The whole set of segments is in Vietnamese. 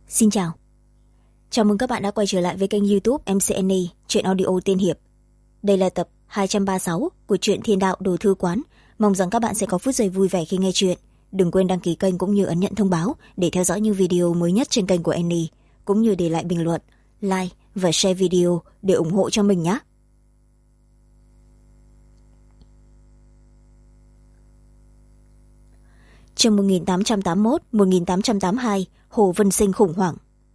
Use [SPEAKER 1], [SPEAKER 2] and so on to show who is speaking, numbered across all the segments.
[SPEAKER 1] Xin chào. Chào mừng các bạn đã quay trở lại với kênh YouTube MCNE Truyện Audio Tiên Hiệp. Đây là tập 236 của truyện Thiên Đạo Đồ Thư Quán. Mong rằng các bạn sẽ có phút giây vui vẻ khi nghe truyện. Đừng quên đăng ký kênh cũng như ấn nhận thông báo để theo dõi những video mới nhất trên kênh của Annie, cũng như để lại bình luận, like và share video để ủng hộ cho mình nhé. Chương 1881-1882 Hồ Vân Sinh khủng hoảng.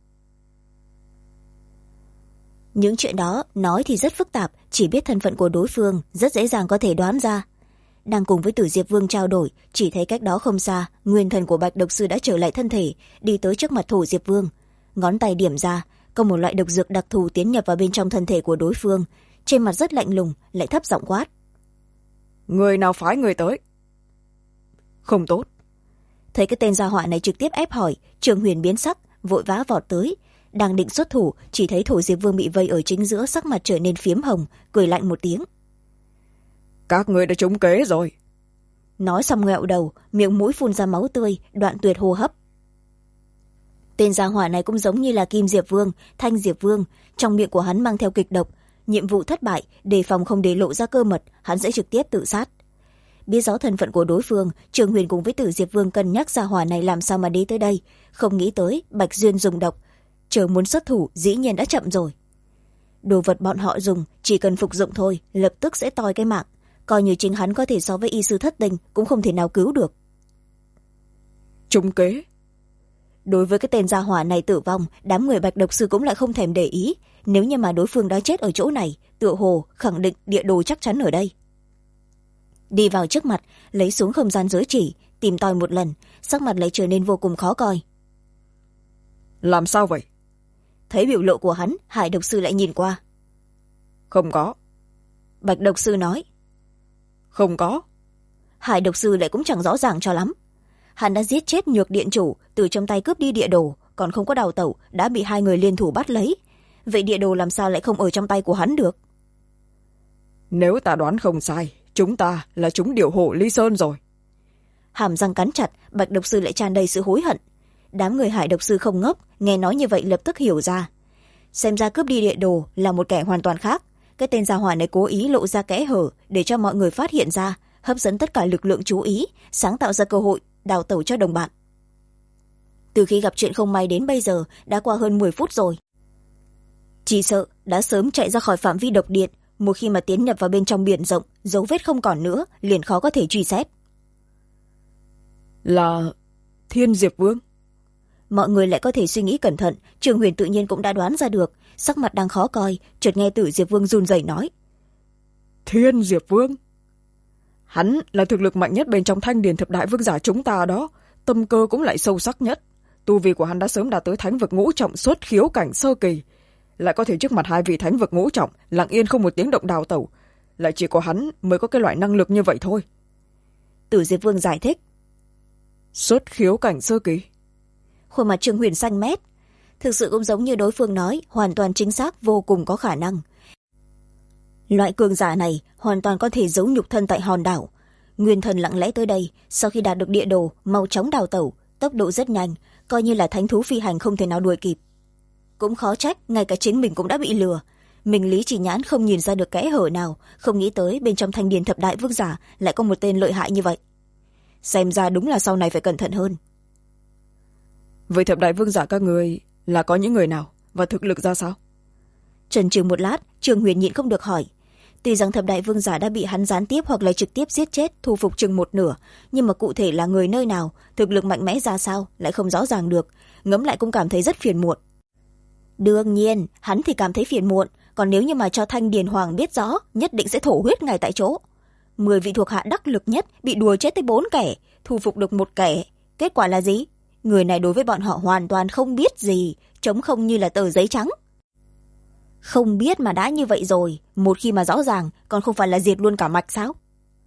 [SPEAKER 1] Những chuyện đó nói thì rất phức tạp, chỉ biết thân phận của đối phương rất dễ dàng có thể đoán ra. Đang cùng với Tử Diệp Vương trao đổi, chỉ thấy cách đó không xa, nguyên thần của Bạch Độc Sư đã trở lại thân thể, đi tới trước mặt Thổ Diệp Vương. Ngón tay điểm ra, có một loại độc dược đặc thù tiến nhập vào bên trong thân thể của đối phương. Trên mặt rất lạnh lùng, lại thấp giọng quát:
[SPEAKER 2] Người nào phái người tới? Không tốt.
[SPEAKER 1] Thấy cái tên gia họa này trực tiếp ép hỏi, Trường Huyền biến sắc, vội vã vọt tới. Đang định xuất thủ, chỉ thấy Thổ Diệp Vương bị vây ở chính giữa, sắc mặt trở nên phiếm hồng, cười lạnh một tiếng:
[SPEAKER 2] Các người đã trúng kế rồi.
[SPEAKER 1] Nói xong ngẹo đầu, miệng mũi phun ra máu tươi, đoạn tuyệt hô hấp. Tên gia hỏa này cũng giống như là Kim Diệp Vương, Thanh Diệp Vương, trong miệng của hắn mang theo kịch độc. Nhiệm vụ thất bại, đề phòng không để lộ ra cơ mật, hắn sẽ trực tiếp tự sát. Biết rõ thân phận của đối phương, Trường Huyền cùng với Tử Diệp Vương cân nhắc gia hỏa này làm sao mà đi tới đây. Không nghĩ tới Bạch Duyên dùng độc, chờ muốn xuất thủ dĩ nhiên đã chậm rồi. Đồ vật bọn họ dùng chỉ cần phục dụng thôi, lập tức sẽ toi cái mạng. Coi như chính hắn có thể so với y sư thất tình cũng không thể nào cứu được.
[SPEAKER 2] Trúng kế.
[SPEAKER 1] Đối với cái tên gia hỏa này tử vong, đám người Bạch Độc Sư cũng lại không thèm để ý. Nếu như mà đối phương đã chết ở chỗ này, tựa hồ khẳng định địa đồ chắc chắn ở đây. Đi vào trước mặt, lấy xuống không gian giới chỉ, tìm tòi một lần, sắc mặt lại trở nên vô cùng khó coi.
[SPEAKER 2] Làm sao vậy?
[SPEAKER 1] Thấy biểu lộ của hắn, Hải Độc Sư lại nhìn qua.
[SPEAKER 2] Không có.
[SPEAKER 1] Bạch Độc Sư nói.
[SPEAKER 2] Không có.
[SPEAKER 1] Hải Độc Sư lại cũng chẳng rõ ràng cho lắm. Hắn đã giết chết Nhược Điện Chủ, từ trong tay cướp đi địa đồ, còn không có đào tẩu, đã bị hai người liên thủ bắt lấy. Vậy địa đồ làm sao lại không ở trong tay của hắn được?
[SPEAKER 2] Nếu ta đoán không sai, chúng ta là chúng điểu hổ Ly Sơn rồi.
[SPEAKER 1] Hàm răng cắn chặt, Bạch Độc Sư lại tràn đầy sự hối hận. Đám người Hải Độc Sư không ngốc, nghe nói như vậy lập tức hiểu ra. Xem ra cướp đi địa đồ là một kẻ hoàn toàn khác. Cái tên gia hỏa này cố ý lộ ra kẽ hở để cho mọi người phát hiện ra, hấp dẫn tất cả lực lượng chú ý, sáng tạo ra cơ hội đào tẩu cho đồng bạn. Từ khi gặp chuyện không may đến bây giờ đã qua hơn 10 phút rồi. Chỉ sợ đã sớm chạy ra khỏi phạm vi độc điện, một khi mà tiến nhập vào bên trong biển rộng, dấu vết không còn nữa, liền khó có thể truy xét.
[SPEAKER 2] Là Thiên Diệp Vương.
[SPEAKER 1] Mọi người lại có thể suy nghĩ cẩn thận, Trường Huyền tự nhiên cũng đã đoán ra được, sắc mặt đang khó coi, chợt nghe Tử Diệp Vương run rẩy nói:
[SPEAKER 2] Thiên Diệp Vương? Hắn là thực lực mạnh nhất bên trong Thanh Điền Thập Đại Vương giả chúng ta đó, tâm cơ cũng lại sâu sắc nhất. Tu vi của hắn đã sớm đạt tới Thánh vực ngũ trọng xuất khiếu cảnh sơ kỳ, lại có thể trước mặt hai vị Thánh vực ngũ trọng lặng yên không một tiếng động đào tẩu, lại chỉ có hắn mới có cái loại năng lực như vậy thôi.
[SPEAKER 1] Tử Diệp Vương giải thích.
[SPEAKER 2] Xuất khiếu cảnh sơ kỳ?
[SPEAKER 1] Khuôn mặt Trường Huyền xanh mét. Thực sự cũng giống như đối phương nói, hoàn toàn chính xác, vô cùng có khả năng. Loại cường giả này hoàn toàn có thể giấu nhục thân tại hòn đảo. Nguyên thần lặng lẽ tới đây, sau khi đạt được địa đồ, mau chóng đào tẩu, tốc độ rất nhanh, coi như là thánh thú phi hành không thể nào đuổi kịp. Cũng khó trách, ngay cả chính mình cũng đã bị lừa. Mình lý chỉ nhãn không nhìn ra được kẽ hở nào, không nghĩ tới bên trong Thanh Điền Thập Đại Vương giả lại có một tên lợi hại như vậy. Xem ra đúng là sau này phải cẩn thận hơn.
[SPEAKER 2] Vậy Thập Đại Vương giả các người là có những người nào và thực lực ra sao?
[SPEAKER 1] Chần chừ một lát, Trường Huyền nhịn không được hỏi. Tuy rằng Thập Đại Vương giả đã bị hắn gián tiếp hoặc là trực tiếp giết chết, thu phục chừng một nửa, nhưng mà cụ thể là người nơi nào, thực lực mạnh mẽ ra sao lại không rõ ràng được, ngẫm lại cũng cảm thấy rất phiền muộn. Đương nhiên, hắn thì cảm thấy phiền muộn, còn nếu như mà cho Thanh Điền Hoàng biết rõ, nhất định sẽ thổ huyết ngay tại chỗ. 10 vị thuộc hạ đắc lực nhất bị đùa chết tới 4 kẻ, thu phục được một kẻ, kết quả là gì? Người này đối với bọn họ hoàn toàn không biết gì, trống không như là tờ giấy trắng. Không biết mà đã như vậy rồi, một khi mà rõ ràng, còn không phải là diệt luôn cả mạch sao?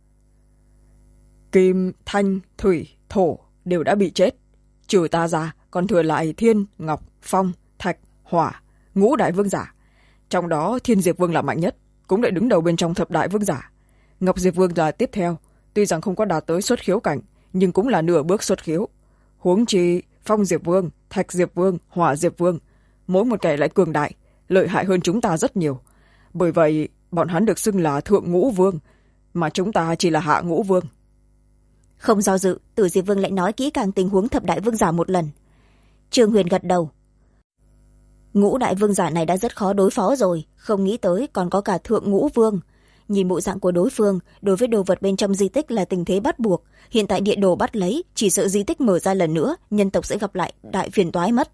[SPEAKER 2] Kim, Thanh, Thủy, Thổ đều đã bị chết. Trừ ta ra, còn thừa lại Thiên, Ngọc, Phong, Thạch, Hỏa, ngũ đại vương giả. Trong đó Thiên Diệp Vương là mạnh nhất, cũng lại đứng đầu bên trong Thập Đại Vương giả. Ngọc Diệp Vương là tiếp theo, tuy rằng không có đạt tới xuất khiếu cảnh, nhưng cũng là nửa bước xuất khiếu. Huống chi Phong Diệp Vương, Thạch Diệp Vương, Hỏa Diệp Vương, mỗi một kẻ lại cường đại, lợi hại hơn chúng ta rất nhiều. Bởi vậy bọn hắn được xưng là thượng ngũ vương, mà chúng ta chỉ là hạ ngũ vương.
[SPEAKER 1] Không do dự, Tử Diệp Vương lại nói kỹ càng tình huống thập đại vương giả một lần. Trương Huyền gật đầu. Ngũ đại vương giả này đã rất khó đối phó rồi, không nghĩ tới còn có cả thượng ngũ vương. Nhìn bộ dạng của đối phương, đối với đồ vật bên trong di tích là tình thế bắt buộc. Hiện tại địa đồ bắt lấy, chỉ sợ di tích mở ra lần nữa, nhân tộc sẽ gặp lại đại phiền toái mất.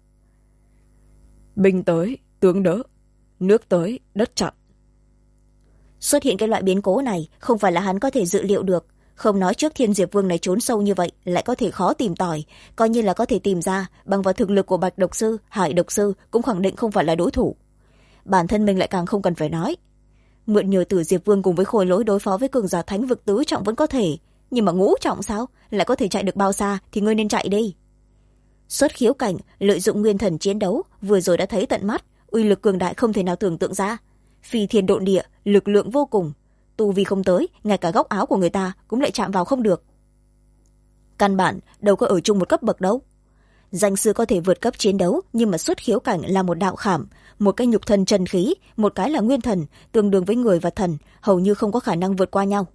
[SPEAKER 2] Binh tới, tướng đỡ. Nước tới, đất chặn.
[SPEAKER 1] Xuất hiện cái loại biến cố này không phải là hắn có thể dự liệu được. Không nói trước Thiên Diệp Vương này trốn sâu như vậy lại có thể khó tìm tòi, coi như là có thể tìm ra, bằng vào thực lực của Bạch Độc Sư, Hải Độc Sư cũng khẳng định không phải là đối thủ. Bản thân mình lại càng không cần phải nói. Mượn nhờ Tử Diệp Vương cùng với Khôi Lỗi đối phó với cường giả thánh vực tứ trọng vẫn có thể, nhưng mà ngũ trọng sao, lại có thể chạy được bao xa thì ngươi nên chạy đi. Xuất khiếu cảnh lợi dụng nguyên thần chiến đấu, vừa rồi đã thấy tận mắt, uy lực cường đại không thể nào tưởng tượng ra. Phi thiên độn địa, lực lượng vô cùng, tu vi không tới, ngay cả góc áo của người ta cũng lại chạm vào không được. Căn bản đâu có ở chung một cấp bậc đâu. Danh sư có thể vượt cấp chiến đấu, nhưng mà xuất khiếu cảnh là một đạo khảm, một cái nhục thân chân khí, một cái là nguyên thần, tương đương với người và thần, hầu như không có khả năng vượt qua nhau.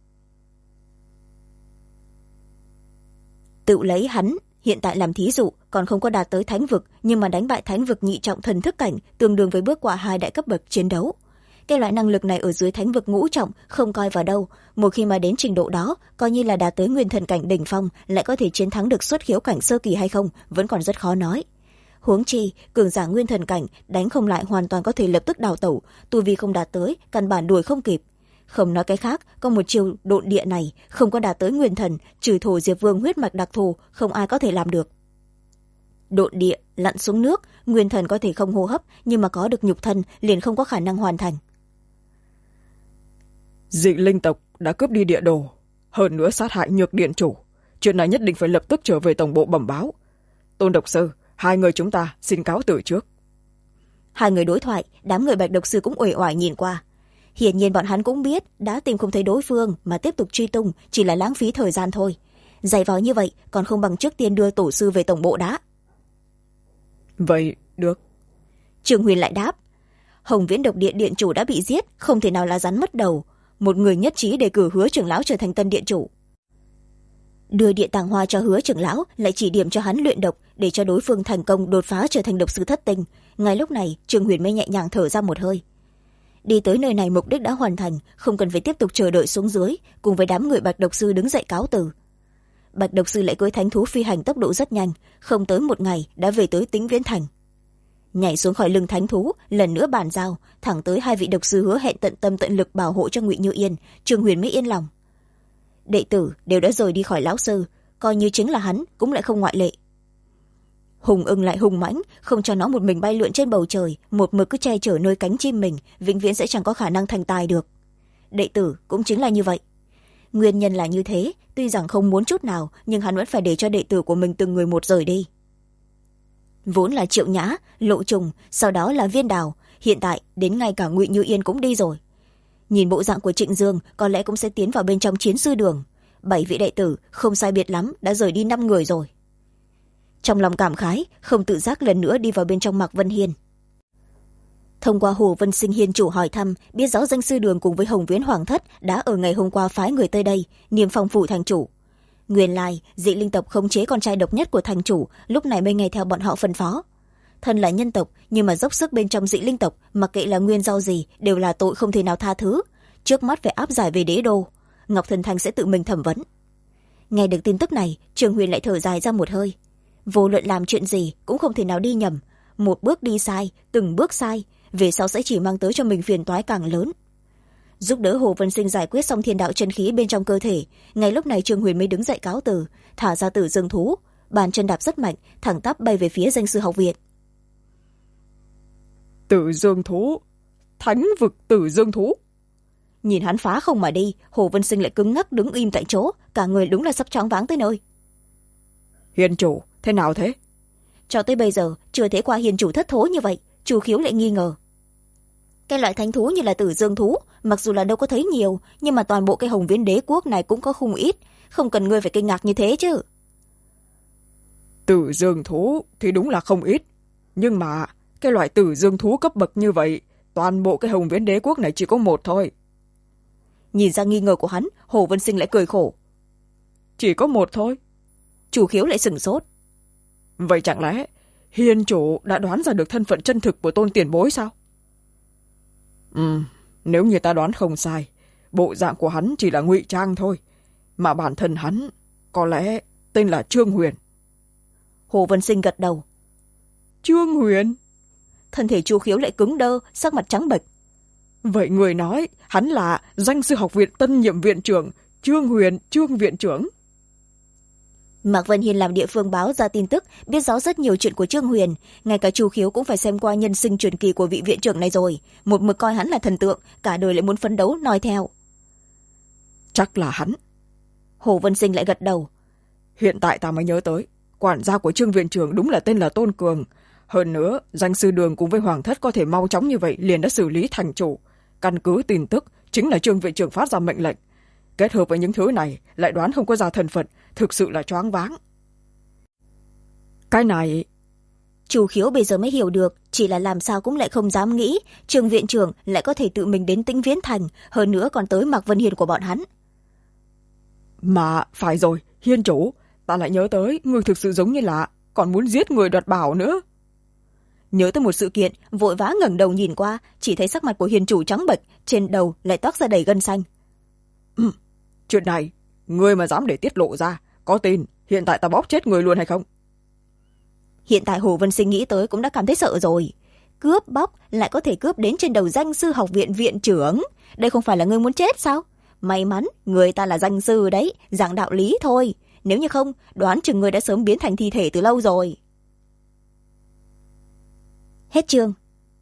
[SPEAKER 1] Tự lấy hắn hiện tại làm thí dụ, còn không có đạt tới thánh vực, nhưng mà đánh bại thánh vực nhị trọng thần thức cảnh, tương đương với bước qua 2 đại cấp bậc chiến đấu. Cái loại năng lực này ở dưới thánh vực ngũ trọng không coi vào đâu, một khi mà đến trình độ đó, coi như là đạt tới nguyên thần cảnh đỉnh phong, lại có thể chiến thắng được xuất khiếu cảnh sơ kỳ hay không vẫn còn rất khó nói. Huống chi cường giả nguyên thần cảnh đánh không lại hoàn toàn có thể lập tức đào tẩu, tu vi không đạt tới căn bản đuổi không kịp. Không nói cái khác, có một chiêu độn địa này không có đạt tới nguyên thần, trừ Thổ Diệp Vương huyết mạch đặc thù, không ai có thể làm được. Độn địa lặn xuống nước, nguyên thần có thể không hô hấp, nhưng mà có được nhục thân liền không có khả năng hoàn thành.
[SPEAKER 2] Dị linh tộc đã cướp đi địa đồ, hơn nữa sát hại Nhược Điện chủ, chuyện này nhất định phải lập tức trở về tổng bộ bẩm báo. Tôn Độc Sư, 2 người chúng ta xin cáo từ trước.
[SPEAKER 1] 2 người đối thoại, đám người Bạch Độc Sư cũng uể oải nhìn qua. Hiển nhiên bọn hắn cũng biết đã tìm không thấy đối phương mà tiếp tục truy tung chỉ là lãng phí thời gian thôi. Dày vò như vậy còn không bằng trước tiên đưa tổ sư về tổng bộ đã.
[SPEAKER 2] Vậy được.
[SPEAKER 1] Trương Huyền lại đáp. Hồng Viễn Độc Điện điện chủ đã bị giết, không thể nào là rắn mất đầu. Một người nhất trí đề cử Hứa trưởng lão trở thành tân điện chủ. Đưa địa tàng hoa cho Hứa trưởng lão, lại chỉ điểm cho hắn luyện độc để cho đối phương thành công đột phá trở thành độc sư thất tinh. Ngay lúc này Trương Huyền mới nhẹ nhàng thở ra một hơi. Đi tới nơi này mục đích đã hoàn thành, không cần phải tiếp tục chờ đợi xuống dưới, cùng với đám người Bạch Độc Sư đứng dậy cáo từ. Bạch Độc Sư lại cưỡi thánh thú phi hành tốc độ rất nhanh, không tới 1 ngày đã về tới Tĩnh Viễn Thành. Nhảy xuống khỏi lưng thánh thú, lần nữa bàn giao, thẳng tới 2 vị độc sư hứa hẹn tận tâm tận lực bảo hộ cho Ngụy Như Yên, Trương Huyền mới yên lòng. Đệ tử đều đã rời đi khỏi lão sư, coi như chính là hắn cũng lại không ngoại lệ. Hùng ưng lại hùng mãnh, không cho nó một mình bay lượn trên bầu trời, một mực cứ che chở nơi cánh chim mình, vĩnh viễn sẽ chẳng có khả năng thành tài được. Đệ tử cũng chính là như vậy. Nguyên nhân là như thế, tuy rằng không muốn chút nào, nhưng hắn vẫn phải để cho đệ tử của mình từng người một rời đi. Vốn là Triệu Nhã, Lộ Trùng, sau đó là Viên Đào, hiện tại đến ngay cả Ngụy Như Yên cũng đi rồi. Nhìn bộ dạng của Trịnh Dương, có lẽ cũng sẽ tiến vào bên trong chiến sư đường. 7 vị đệ tử không sai biệt lắm đã rời đi 5 người rồi. Trong lòng cảm khái, không tự giác lần nữa đi vào bên trong Mạc Vân Hiên. Thông qua Hồ Vân Sinh Hiên chủ hỏi thăm, biết rõ danh sư đường cùng với Hồng Viễn Hoàng Thất đã ở ngày hôm qua phái người tới đây, Niêm Phong phủ thành chủ. Nguyên lai, dị linh tộc khống chế con trai độc nhất của thành chủ, lúc này mới nghe theo bọn họ phân phó. Thân là nhân tộc, nhưng mà dốc sức bên trong dị linh tộc, mặc kệ là nguyên do gì, đều là tội không thể nào tha thứ. Trước mắt phải áp giải về đế đô, Ngọc Thần Thanh sẽ tự mình thẩm vấn. Nghe được tin tức này, Trương Huyền lại thở dài ra một hơi. Vô luận làm chuyện gì cũng không thể nào đi nhầm, một bước đi sai, từng bước sai, về sau sẽ chỉ mang tới cho mình phiền toái càng lớn. Giúp đỡ Hồ Vân Sinh giải quyết xong thiên đạo chân khí bên trong cơ thể, ngay lúc này Trương Huyền mới đứng dậy cáo từ, thả ra Tử Dương thú, bàn chân đạp rất mạnh, thẳng tắp bay về phía danh sư học viện.
[SPEAKER 2] Tử Dương thú, thánh vực Tử Dương thú.
[SPEAKER 1] Nhìn hắn phá không mà đi, Hồ Vân Sinh lại cứng ngắc đứng im tại chỗ, cả người đúng là sắp choáng váng tới nơi.
[SPEAKER 2] Hiền chủ, thế nào thế?
[SPEAKER 1] Cho tới bây giờ chưa thấy qua hiền chủ thất thố như vậy, Chu Khiếu lại nghi ngờ. Cái loại thánh thú như là Tử Dương thú, mặc dù là đâu có thấy nhiều, nhưng mà toàn bộ cái Hồng Viễn đế quốc này cũng có không ít, không cần ngươi phải kinh ngạc như thế chứ.
[SPEAKER 2] Tử dương thú thì đúng là không ít, nhưng mà cái loại tử dương thú cấp bậc như vậy, toàn bộ cái Hồng Viễn đế quốc này chỉ có một thôi.
[SPEAKER 1] Nhìn ra nghi ngờ của hắn, Hồ Vân Sinh lại cười khổ.
[SPEAKER 2] Chỉ có một thôi?
[SPEAKER 1] Chu Khiếu lại sửng sốt.
[SPEAKER 2] Vậy chẳng lẽ hiền chủ đã đoán ra được thân phận chân thực của Tôn tiền bối sao? Nếu như ta đoán không sai, bộ dạng của hắn chỉ là ngụy trang thôi, mà bản thân hắn có lẽ tên là Trương Huyền.
[SPEAKER 1] Hồ Vân Sinh gật đầu.
[SPEAKER 2] Trương Huyền?
[SPEAKER 1] Thân thể Chu Khiếu lại cứng đơ, sắc mặt trắng bệch.
[SPEAKER 2] Vậy người nói hắn là danh sư học viện tân nhiệm viện trưởng Trương Huyền, Trương viện trưởng.
[SPEAKER 1] Mạc Vân Hiên làm địa phương báo ra tin tức, biết rõ rất nhiều chuyện của Trương Huyền, ngay cả Chu Khiếu cũng phải xem qua nhân sinh truyền kỳ của vị viện trưởng này rồi, một mực coi hắn là thần tượng, cả đời lại muốn phấn đấu noi theo.
[SPEAKER 2] Chắc là hắn.
[SPEAKER 1] Hồ Vân Sinh lại gật đầu.
[SPEAKER 2] Hiện tại ta mới nhớ tới, quản gia của Trương viện trưởng đúng là tên là Tôn Cường. Hơn nữa, danh sư Đường cùng với Hoàng thất có thể mau chóng như vậy liền đã xử lý thành chủ. Căn cứ tin tức, chính là Trương viện trưởng phát ra mệnh lệnh. Kết hợp với những thứ này, lại đoán không có ra thân phận, thực sự là choáng váng. Cái này...
[SPEAKER 1] Chu Khiếu bây giờ mới hiểu được, chỉ là làm sao cũng lại không dám nghĩ, Trương viện trưởng lại có thể tự mình đến Tĩnh Viễn Thành, hơn nữa còn tới Mạc Vân Hiên của bọn hắn.
[SPEAKER 2] Mà, phải rồi, Hiên chủ, ta lại nhớ tới, người thực sự giống như là còn muốn giết người đoạt bảo nữa.
[SPEAKER 1] Nhớ tới một sự kiện, vội vã ngẩng đầu nhìn qua, chỉ thấy sắc mặt của Hiền chủ trắng bệch, trên đầu lại toát ra đầy gân xanh.
[SPEAKER 2] Chuyện này, người mà dám để tiết lộ ra, có tin hiện tại ta bóp chết người luôn hay không?
[SPEAKER 1] Hiện tại Hồ Vân Sinh nghĩ tới cũng đã cảm thấy sợ rồi. Cướp bóc lại có thể cướp đến trên đầu danh sư học viện viện trưởng. Đây không phải là người muốn chết sao? May mắn, người ta là danh sư đấy, giảng đạo lý thôi. Nếu như không, đoán chừng người đã sớm biến thành thi thể từ lâu rồi. Hết chương.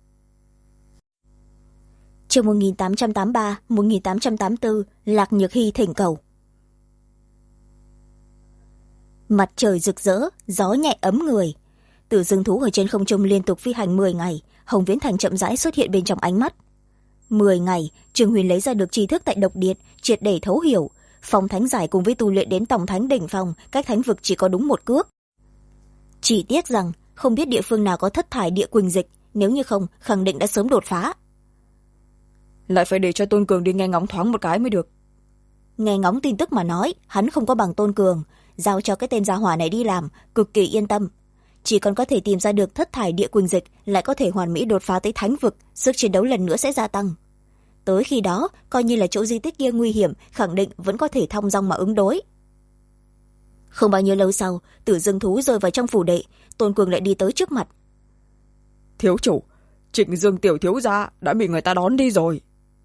[SPEAKER 1] Chương 1883-1884, Lạc Nhược Hy thỉnh cầu. Mặt trời rực rỡ, gió nhẹ ấm người. Tử dương thú ở trên không trung liên tục phi hành 10 ngày, Hồng Viễn Thành chậm rãi xuất hiện bên trong ánh mắt. 10 ngày, Trương Huyền lấy ra được tri thức tại độc điện, triệt để thấu hiểu. Phong thánh giải cùng với tu luyện đến tổng thánh đỉnh phong, cách thánh vực chỉ có đúng một cước. Chỉ tiếc rằng, không biết địa phương nào có thất thải địa quỳnh dịch, nếu như không, khẳng định đã sớm đột phá.
[SPEAKER 2] Lại phải để cho Tôn Cường đi nghe ngóng thoáng một cái mới được.
[SPEAKER 1] Nghe ngóng tin tức mà nói, hắn không có bằng Tôn Cường, giao cho cái tên gia hỏa này đi làm, cực kỳ yên tâm. Chỉ còn có thể tìm ra được thất thải địa quỳnh dịch, lại có thể hoàn mỹ đột phá tới thánh vực, sức chiến đấu lần nữa sẽ gia tăng. Tới khi đó, coi như là chỗ di tích kia nguy hiểm, khẳng định vẫn có thể thong dong mà ứng đối. Không bao nhiêu lâu sau, Tử Dương thú rơi vào trong phủ đệ, Tôn Cường lại đi tới trước mặt.
[SPEAKER 2] Thiếu chủ, Trịnh Dương tiểu thiếu gia đã bị người ta đón đi rồi.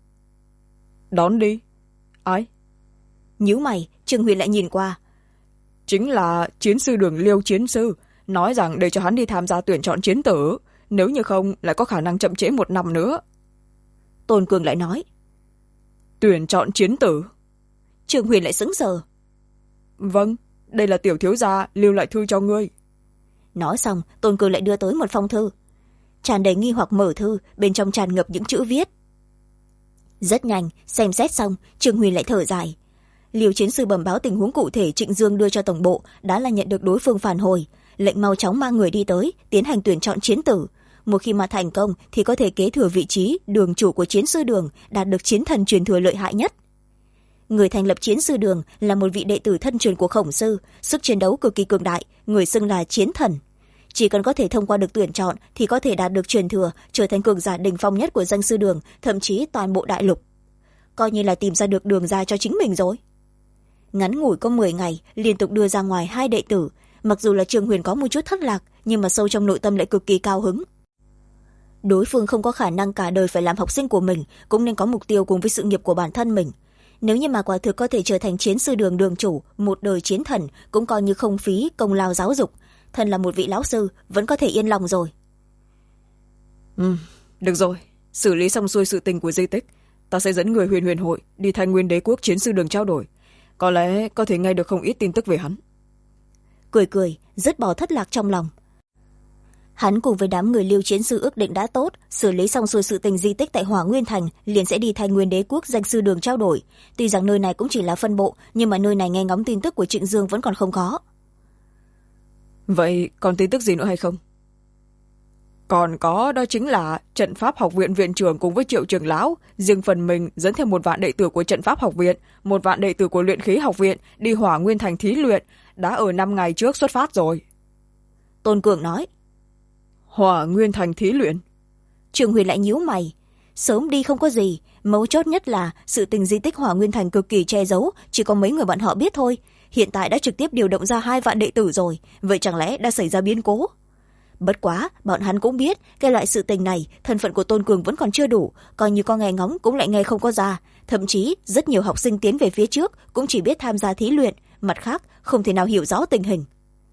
[SPEAKER 2] Đón đi? Ai?
[SPEAKER 1] Nhíu mày, Trương Huyền lại nhìn qua.
[SPEAKER 2] Chính là chiến sư Đường Liêu chiến sư, nói rằng để cho hắn đi tham gia tuyển chọn chiến tử, nếu như không lại có khả năng chậm trễ 1 năm nữa.
[SPEAKER 1] Tôn Cường lại nói.
[SPEAKER 2] Tuyển chọn chiến tử?
[SPEAKER 1] Trương Huyền lại sững sờ.
[SPEAKER 2] Vâng, đây là tiểu thiếu gia lưu lại thư cho ngươi.
[SPEAKER 1] Nói xong, Tôn Cường lại đưa tới một phong thư. Tràn đầy nghi hoặc mở thư, bên trong tràn ngập những chữ viết. Rất nhanh, xem xét xong, Trương Huyền lại thở dài. Liêu chiến sư bẩm báo tình huống cụ thể Trịnh Dương đưa cho tổng bộ đã là nhận được đối phương phản hồi, lệnh mau chóng mang người đi tới, tiến hành tuyển chọn chiến tử. Một khi mà thành công thì có thể kế thừa vị trí đường chủ của chiến sư Đường, đạt được chiến thần truyền thừa lợi hại nhất. Người thành lập chiến sư Đường là một vị đệ tử thân truyền của Khổng sư, sức chiến đấu cực kỳ cường đại, người xưng là chiến thần. Chỉ cần có thể thông qua được tuyển chọn thì có thể đạt được truyền thừa, trở thành cường giả đỉnh phong nhất của danh sư Đường, thậm chí toàn bộ đại lục. Coi như là tìm ra được đường ra cho chính mình rồi. Ngắn ngủi có 10 ngày, liên tục đưa ra ngoài 2 đệ tử, mặc dù là Trương Huyền có một chút thất lạc, nhưng mà sâu trong nội tâm lại cực kỳ cao hứng. Đối phương không có khả năng cả đời phải làm học sinh của mình, cũng nên có mục tiêu cùng với sự nghiệp của bản thân mình. Nếu như mà quả thực có thể trở thành chiến sư Đường đường chủ, một đời chiến thần, cũng coi như không phí công lao giáo dục. Thân là một vị lão sư, vẫn có thể yên lòng rồi.
[SPEAKER 2] Được rồi, xử lý xong xuôi sự tình của di tích, ta sẽ dẫn người Huyền Huyền hội đi Thanh Nguyên đế quốc chiến sư Đường trao đổi. Có lẽ có thể nghe được không ít tin tức về hắn.
[SPEAKER 1] Cười cười, dứt bỏ thất lạc trong lòng. Hắn cùng với đám người Liêu chiến sư ước định đã tốt, xử lý xong xuôi sự tình di tích tại Hỏa Nguyên Thành, liền sẽ đi Thanh Nguyên đế quốc danh sư Đường trao đổi. Tuy rằng nơi này cũng chỉ là phân bộ, nhưng mà nơi này nghe ngóng tin tức của Trịnh Dương vẫn còn không có.
[SPEAKER 2] Vậy còn tin tức gì nữa hay không? Còn có, đó chính là trận pháp học viện viện trưởng cùng với Triệu trưởng lão riêng phần mình dẫn theo 1 vạn đệ tử của trận pháp học viện, 1 vạn đệ tử của luyện khí học viện đi Hỏa Nguyên Thành thí luyện, đã ở 5 ngày trước xuất phát rồi.
[SPEAKER 1] Tôn Cường nói.
[SPEAKER 2] Hỏa Nguyên Thành thí luyện?
[SPEAKER 1] Trường Huyền lại nhíu mày. Sớm đi không có gì, mấu chốt nhất là sự tình di tích Hỏa Nguyên Thành cực kỳ che giấu, chỉ có mấy người bọn họ biết thôi. Hiện tại đã trực tiếp điều động ra 2 vạn đệ tử rồi, vậy chẳng lẽ đã xảy ra biến cố? Bất quá bọn hắn cũng biết cái loại sự tình này thân phận của Tôn Cường vẫn còn chưa đủ, coi như có nghe ngóng cũng lại nghe không có ra. Thậm chí rất nhiều học sinh tiến về phía trước cũng chỉ biết tham gia thí luyện, mặt khác không thể nào hiểu rõ tình hình.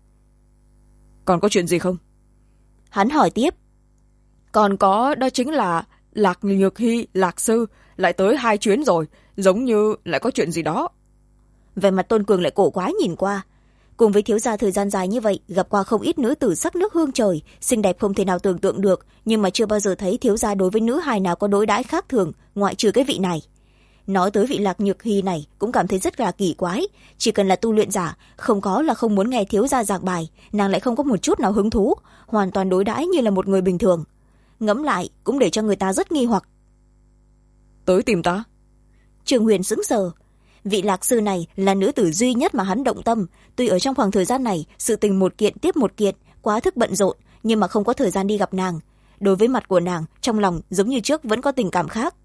[SPEAKER 2] Còn có chuyện gì không?
[SPEAKER 1] Hắn hỏi tiếp.
[SPEAKER 2] Còn có, đó chính là Lạc Nhược Hy, Lạc Sư lại tới 2 chuyến rồi, giống như lại có chuyện gì đó.
[SPEAKER 1] Về mặt Tôn Cường lại cổ quái nhìn qua. Cùng với thiếu gia thời gian dài như vậy, gặp qua không ít nữ tử sắc nước hương trời, xinh đẹp không thể nào tưởng tượng được, nhưng mà chưa bao giờ thấy thiếu gia đối với nữ hài nào có đối đãi khác thường, ngoại trừ cái vị này. Nói tới vị Lạc Nhược Hy này cũng cảm thấy rất là kỳ quái, chỉ cần là tu luyện giả, không có là không muốn nghe thiếu gia giảng bài, nàng lại không có một chút nào hứng thú, hoàn toàn đối đãi như là một người bình thường. Ngẫm lại cũng để cho người ta rất nghi hoặc.
[SPEAKER 2] Tới tìm ta?
[SPEAKER 1] Trường Huyền sững sờ. Vị Lạc sư này là nữ tử duy nhất mà hắn động tâm, tuy ở trong khoảng thời gian này sự tình một kiện tiếp một kiện, quá thức bận rộn, nhưng mà không có thời gian đi gặp nàng. Đối với mặt của nàng, trong lòng giống như trước vẫn có tình cảm khác.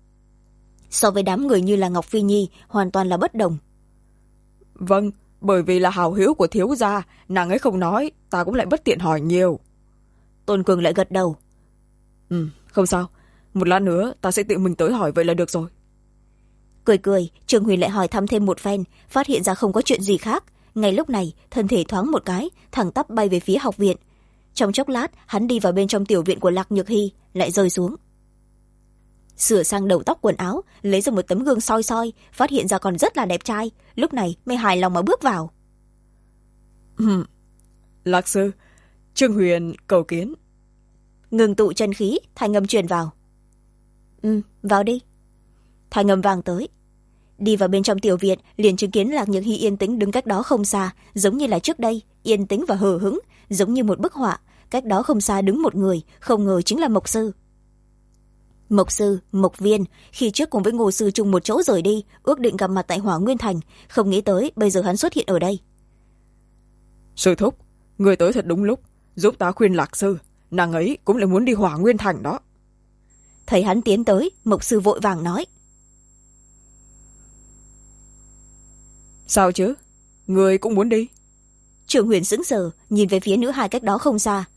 [SPEAKER 1] So với đám người như là Ngọc Phi Nhi, hoàn toàn là bất đồng.
[SPEAKER 2] Vâng, bởi vì là hào hữu của thiếu gia, nàng ấy không nói, ta cũng lại bất tiện hỏi nhiều.
[SPEAKER 1] Tôn Cường lại gật đầu.
[SPEAKER 2] Không sao, một lát nữa ta sẽ tự mình tới hỏi vậy là được rồi.
[SPEAKER 1] Cười cười, Trường Huyền lại hỏi thăm thêm một phen, phát hiện ra không có chuyện gì khác. Ngay lúc này, thân thể thoáng một cái, thẳng tắp bay về phía học viện. Trong chốc lát, hắn đi vào bên trong tiểu viện của Lạc Nhược Hy, lại rơi xuống. Sửa sang đầu tóc quần áo, lấy ra một tấm gương soi soi, phát hiện ra còn rất là đẹp trai. Lúc này mới hài lòng mà bước vào.
[SPEAKER 2] Lạc sư, Trương Huyền cầu kiến.
[SPEAKER 1] Ngừng tụ chân khí, thanh âm truyền vào. Vào đi. Thanh âm vang tới. Đi vào bên trong tiểu viện, liền chứng kiến Lạc Nhược Hy yên tĩnh đứng cách đó không xa, giống như là trước đây, yên tĩnh và hờ hững, giống như một bức họa. Cách đó không xa đứng một người, không ngờ chính là Mộc sư. Mộc sư, Mộc Viên, khi trước cùng với Ngô sư chung một chỗ rời đi, ước định gặp mặt tại Hỏa Nguyên Thành, không nghĩ tới bây giờ hắn xuất hiện ở đây.
[SPEAKER 2] Sư thúc, người tới thật đúng lúc, giúp ta khuyên Lạc sư, nàng ấy cũng lại muốn đi Hỏa Nguyên Thành đó.
[SPEAKER 1] Thấy hắn tiến tới, Mộc sư vội vàng nói.
[SPEAKER 2] Sao chứ? Người cũng muốn đi?
[SPEAKER 1] Trường Huyền sững sờ, nhìn về phía nữ hài cách đó không xa.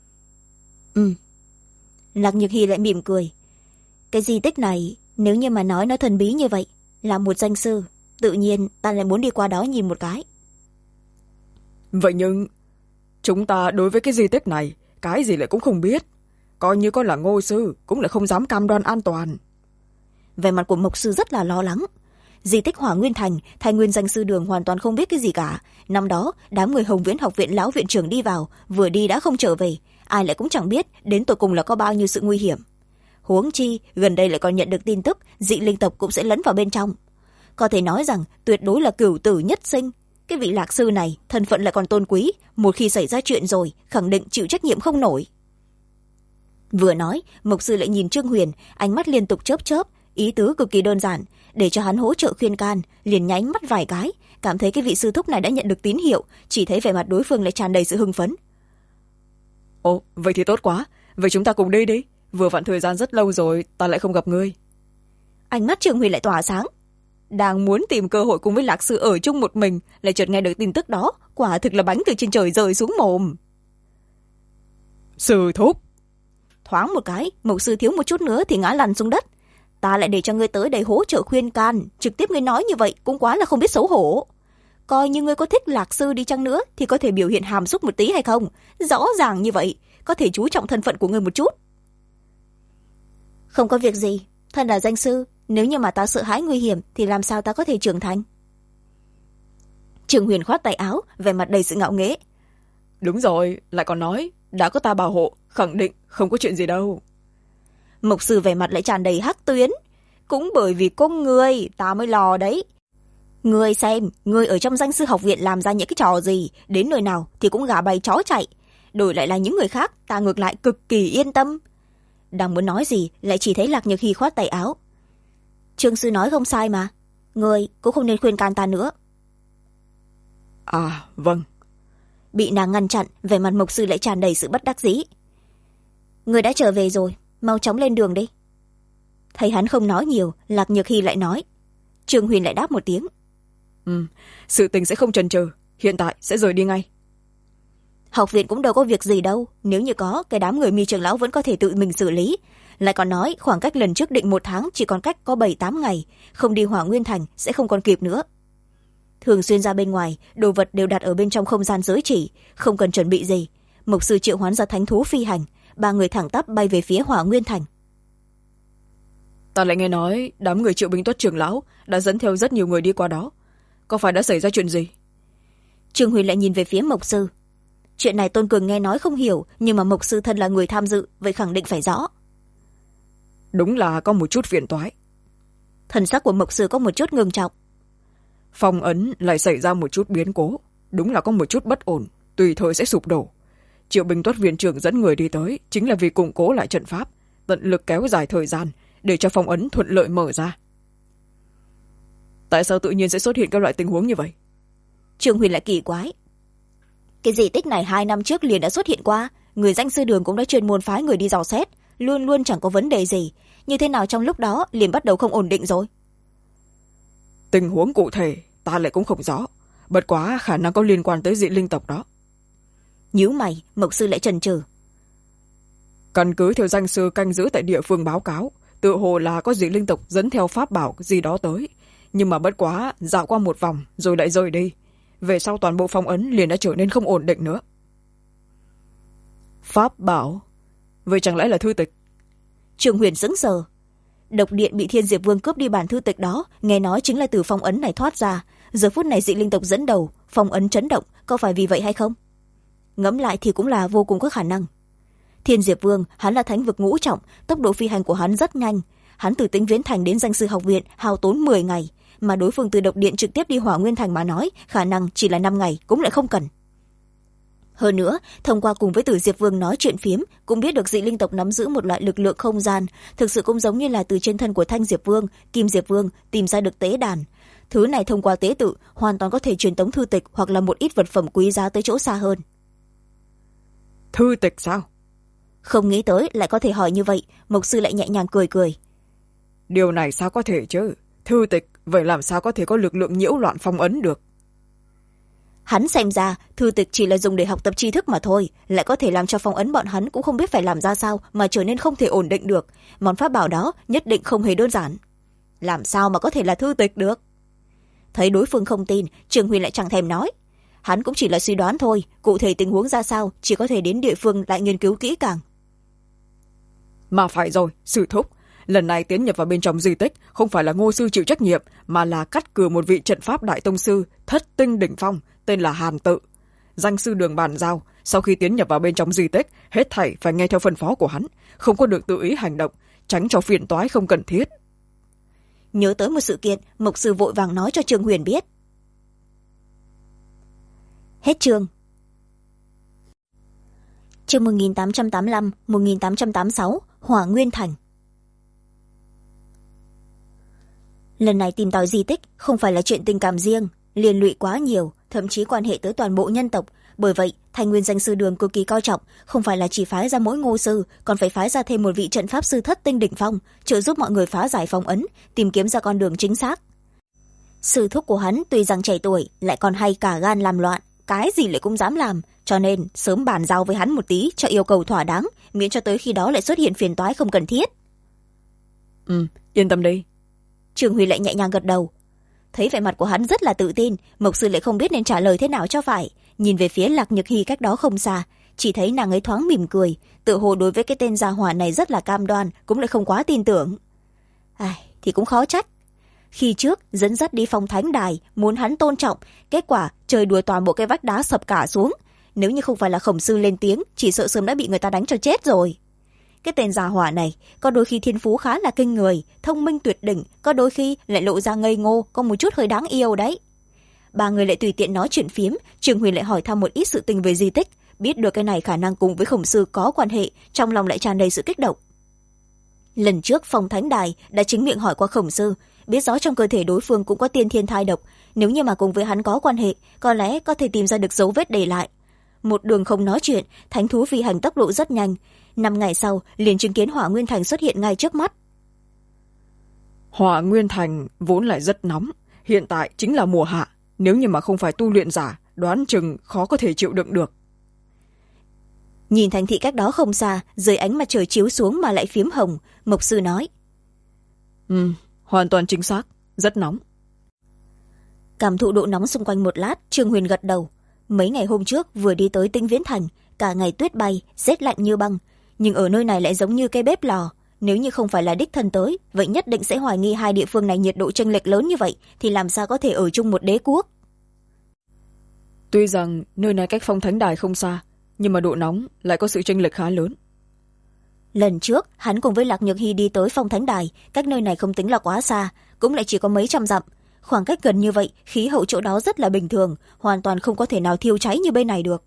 [SPEAKER 1] Lạc Nhược Hy lại mỉm cười. Cái di tích này, nếu như mà nói nó thần bí như vậy, là một danh sư, tự nhiên ta lại muốn đi qua đó nhìn một cái.
[SPEAKER 2] Vậy nhưng, chúng ta đối với cái di tích này, cái gì lại cũng không biết. Coi như có là Ngô sư, cũng lại không dám cam đoan an toàn.
[SPEAKER 1] Vẻ mặt của Mộc sư rất là lo lắng. Di tích Hỏa Nguyên Thành, Thái Nguyên danh sư đường hoàn toàn không biết cái gì cả. Năm đó, đám người Hồng Viễn học viện lão viện trưởng đi vào, vừa đi đã không trở về. Ai lại cũng chẳng biết đến tột cùng là có bao nhiêu sự nguy hiểm. Huống chi, gần đây lại còn nhận được tin tức dị linh tộc cũng sẽ lấn vào bên trong. Có thể nói rằng tuyệt đối là cửu tử nhất sinh. Cái vị Lạc sư này, thân phận lại còn tôn quý, một khi xảy ra chuyện rồi, khẳng định chịu trách nhiệm không nổi. Vừa nói, Mộc sư lại nhìn Trương Huyền, ánh mắt liên tục chớp chớp, ý tứ cực kỳ đơn giản, để cho hắn hỗ trợ khuyên can, liền nháy mắt vài cái, cảm thấy cái vị sư thúc này đã nhận được tín hiệu, chỉ thấy vẻ mặt đối phương lại tràn đầy sự hưng phấn.
[SPEAKER 2] Ồ, vậy thì tốt quá, vậy chúng ta cùng đi đi, vừa vặn thời gian rất lâu rồi, ta lại không gặp ngươi.
[SPEAKER 1] Ánh mắt Trương Huyền lại tỏa sáng. Đang muốn tìm cơ hội cùng với Lạc sư ở chung một mình, lại chợt nghe được tin tức đó, quả thực là bánh từ trên trời rơi xuống mồm.
[SPEAKER 2] Sư thúc.
[SPEAKER 1] Thoáng một cái, Mộc sư thiếu một chút nữa thì ngã lăn xuống đất. Ta lại để cho ngươi tới đây hỗ trợ khuyên can, trực tiếp ngươi nói như vậy cũng quá là không biết xấu hổ. Coi như ngươi có thích Lạc sư đi chăng nữa thì có thể biểu hiện hàm xúc một tí hay không? Rõ ràng như vậy, có thể chú trọng thân phận của ngươi một chút. Không có việc gì, thân là danh sư, nếu như mà ta sợ hãi nguy hiểm thì làm sao ta có thể trưởng thành? Trường Huyền khoát tay áo, vẻ mặt đầy sự ngạo nghễ.
[SPEAKER 2] Đúng rồi, lại còn nói, đã có ta bảo hộ, khẳng định không có chuyện gì đâu.
[SPEAKER 1] Mộc sư vẻ mặt lại tràn đầy hắc tuyến. Cũng bởi vì có ngươi, ta mới lo đấy. Ngươi xem, ngươi ở trong danh sư học viện làm ra những cái trò gì, đến nơi nào thì cũng gà bay chó chạy. Đổi lại là những người khác, ta ngược lại cực kỳ yên tâm. Đang muốn nói gì, lại chỉ thấy Lạc Nhược Hy khoát tay áo. Trương sư nói không sai mà, ngươi cũng không nên khuyên can ta nữa.
[SPEAKER 2] À, vâng.
[SPEAKER 1] Bị nàng ngăn chặn, vẻ mặt Mộc sư lại tràn đầy sự bất đắc dĩ. Ngươi đã trở về rồi, mau chóng lên đường đi. Thấy hắn không nói nhiều, Lạc Nhược Hy lại nói. Trương Huyền lại đáp một tiếng.
[SPEAKER 2] Sự tình sẽ không chần chừ, hiện tại sẽ rời đi ngay.
[SPEAKER 1] Học viện cũng đâu có việc gì đâu, nếu như có, cái đám người Mi trưởng lão vẫn có thể tự mình xử lý. Lại còn nói khoảng cách lần trước định 1 tháng chỉ còn cách có 7-8 ngày, không đi Hỏa Nguyên Thành sẽ không còn kịp nữa. Thường xuyên ra bên ngoài, đồ vật đều đặt ở bên trong không gian giới chỉ, không cần chuẩn bị gì. Mộc sư triệu hoán ra thánh thú phi hành, 3 người thẳng tắp bay về phía Hỏa Nguyên Thành.
[SPEAKER 2] Ta lại nghe nói đám người Triệu Binh Tuất trưởng lão đã dẫn theo rất nhiều người đi qua đó. Có phải đã xảy ra chuyện gì?
[SPEAKER 1] Trương Huyền lại nhìn về phía Mộc sư. Chuyện này Tôn Cường nghe nói không hiểu, nhưng mà Mộc sư thân là người tham dự, vậy khẳng định phải rõ.
[SPEAKER 2] Đúng là có một chút phiền toái.
[SPEAKER 1] Thần sắc của Mộc sư có một chút ngưng trọng.
[SPEAKER 2] Phong ấn lại xảy ra một chút biến cố, đúng là có một chút bất ổn, tùy thời sẽ sụp đổ. Triệu Binh Tuất viện trưởng dẫn người đi tới chính là vì củng cố lại trận pháp, tận lực kéo dài thời gian để cho phong ấn thuận lợi mở ra. Tại sao tự nhiên sẽ xuất hiện các loại tình huống như vậy?
[SPEAKER 1] Trương Huyền lại kỳ quái. Cái di tích này 2 năm trước liền đã xuất hiện qua, người danh sư đường cũng đã chuyên môn phái người đi dò xét, luôn luôn chẳng có vấn đề gì. Như thế nào trong lúc đó liền bắt đầu không ổn định rồi?
[SPEAKER 2] Tình huống cụ thể ta lại cũng không rõ, bất quá khả năng có liên quan tới dị linh tộc đó.
[SPEAKER 1] Nhíu mày, Mộc sư lại chần chừ.
[SPEAKER 2] Căn cứ theo danh sư canh giữ tại địa phương báo cáo, tự hồ là có dị linh tộc dẫn theo pháp bảo gì đó tới, nhưng mà bất quá dạo qua một vòng rồi lại rời đi. Về sau toàn bộ phong ấn liền đã trở nên không ổn định nữa. Pháp bảo? Vậy chẳng lẽ là thư tịch?
[SPEAKER 1] Trương Huyền sững sờ. Độc điện bị Thiên Diệp Vương cướp đi bản thư tịch đó, nghe nói chính là từ phong ấn này thoát ra. Giờ phút này dị linh tộc dẫn đầu, phong ấn chấn động, có phải vì vậy hay không? Ngẫm lại thì cũng là vô cùng có khả năng. Thiên Diệp Vương, hắn là thánh vực ngũ trọng, tốc độ phi hành của hắn rất nhanh. Hắn từ Tĩnh Viễn Thành đến danh sư học viện hao tốn 10 ngày, mà đối phương từ độc điện trực tiếp đi Hỏa Nguyên Thành mà nói, khả năng chỉ là 5 ngày cũng lại không cần. Hơn nữa, thông qua cùng với Tử Diệp Vương nói chuyện phiếm, cũng biết được dị linh tộc nắm giữ một loại lực lượng không gian, thực sự cũng giống như là từ trên thân của Thanh Diệp Vương, Kim Diệp Vương tìm ra được tế đàn. Thứ này thông qua tế tự hoàn toàn có thể truyền tống thư tịch hoặc là một ít vật phẩm quý giá tới chỗ xa hơn.
[SPEAKER 2] Thư tịch sao?
[SPEAKER 1] Không nghĩ tới lại có thể hỏi như vậy, Mộc sư lại nhẹ nhàng cười cười.
[SPEAKER 2] Điều này sao có thể chứ? Thư tịch, vậy làm sao có thể có lực lượng nhiễu loạn phong ấn được?
[SPEAKER 1] Hắn xem ra thư tịch chỉ là dùng để học tập tri thức mà thôi, lại có thể làm cho phong ấn bọn hắn cũng không biết phải làm ra sao mà trở nên không thể ổn định được. Món pháp bảo đó nhất định không hề đơn giản. Làm sao mà có thể là thư tịch được? Thấy đối phương không tin, Trương Huyền lại chẳng thèm nói. Hắn cũng chỉ là suy đoán thôi, cụ thể tình huống ra sao chỉ có thể đến địa phương lại nghiên cứu kỹ càng.
[SPEAKER 2] Mà phải rồi, sư thúc. Lần này tiến nhập vào bên trong di tích không phải là Ngô sư chịu trách nhiệm, mà là cắt cử một vị trận pháp đại tông sư thất tinh đỉnh phong tên là Hàn Tự. Danh sư đường bàn giao, sau khi tiến nhập vào bên trong di tích, hết thảy phải nghe theo phân phó của hắn, không có được tự ý hành động, tránh cho phiền toái không cần thiết.
[SPEAKER 1] Nhớ tới một sự kiện, Mộc sư vội vàng nói cho Trương Huyền biết. Hết chương. Chương 1885-1886, Hỏa Nguyên Thành. Lần này tìm tòi di tích không phải là chuyện tình cảm riêng, liên lụy quá nhiều, thậm chí quan hệ tới toàn bộ nhân tộc. Bởi vậy, Thanh Nguyên danh sư đường cực kỳ coi trọng, không phải là chỉ phái ra mỗi Ngô sư, còn phải phái ra thêm một vị trận pháp sư thất tinh đỉnh phong, trợ giúp mọi người phá giải phong ấn, tìm kiếm ra con đường chính xác. Sư thúc của hắn tuy rằng trẻ tuổi, lại còn hay cả gan làm loạn, cái gì lại cũng dám làm, cho nên sớm bàn giao với hắn một tí cho yêu cầu thỏa đáng, miễn cho tới khi đó lại xuất hiện phiền toái không cần thiết.
[SPEAKER 2] Yên tâm đi.
[SPEAKER 1] Trương Huy lại nhẹ nhàng gật đầu. Thấy vẻ mặt của hắn rất là tự tin, Mộc sư lại không biết nên trả lời thế nào cho phải. Nhìn về phía Lạc Nhược Hy cách đó không xa, chỉ thấy nàng ấy thoáng mỉm cười, tự hồ đối với cái tên gia hỏa này rất là cam đoan, cũng lại không quá tin tưởng. Thì cũng khó trách. Khi trước dẫn dắt đi phong thánh đài, muốn hắn tôn trọng, kết quả chơi đùa toàn bộ cái vách đá sập cả xuống. Nếu như không phải là Khổng sư lên tiếng, chỉ sợ sớm đã bị người ta đánh cho chết rồi. cái tên già hỏa này có đôi khi thiên phú khá là kinh người, thông minh tuyệt đỉnh, có đôi khi lại lộ ra ngây ngô, có một chút hơi đáng yêu đấy. Ba người lại tùy tiện nói chuyện phiếm, Trường Huyền lại hỏi thăm một ít sự tình về di tích, biết được cái này khả năng cùng với Khổng Sư có quan hệ, trong lòng lại tràn đầy sự kích động. Lần trước Phong Thánh Đài đã chính miệng hỏi qua Khổng Sư, biết rõ trong cơ thể đối phương cũng có tiên thiên thai độc, nếu như mà cùng với hắn có quan hệ, có lẽ có thể tìm ra được dấu vết để lại. Một đường không nói chuyện, thánh thú phi hành tốc độ rất nhanh, 5 ngày sau liền chứng kiến Hỏa Nguyên Thành xuất hiện ngay trước mắt.
[SPEAKER 2] Hỏa Nguyên Thành vốn lại rất nóng, hiện tại chính là mùa hạ, nếu như mà không phải tu luyện giả, đoán chừng khó có thể chịu đựng được.
[SPEAKER 1] Nhìn thành thị cách đó không xa, dưới ánh mặt trời chiếu xuống mà lại phiếm hồng, Mộc Sư nói.
[SPEAKER 2] Hoàn toàn chính xác, rất nóng.
[SPEAKER 1] Cảm thụ độ nóng xung quanh một lát, Trương Huyền gật đầu. Mấy ngày hôm trước vừa đi tới Tinh Viễn Thành, cả ngày tuyết bay, rét lạnh như băng, nhưng ở nơi này lại giống như cái bếp lò. Nếu như không phải là đích thân tới, vậy nhất định sẽ hoài nghi hai địa phương này nhiệt độ chênh lệch lớn như vậy, thì làm sao có thể ở chung một đế quốc.
[SPEAKER 2] Tuy rằng nơi này cách Phong Thánh Đài không xa, nhưng mà độ nóng lại có sự chênh lệch khá lớn.
[SPEAKER 1] Lần trước hắn cùng với Lạc Nhược Hy đi tới Phong Thánh Đài, cách nơi này không tính là quá xa, cũng lại chỉ có mấy trăm dặm. Khoảng cách gần như vậy, khí hậu chỗ đó rất là bình thường, hoàn toàn không có thể nào thiêu cháy như bên này được.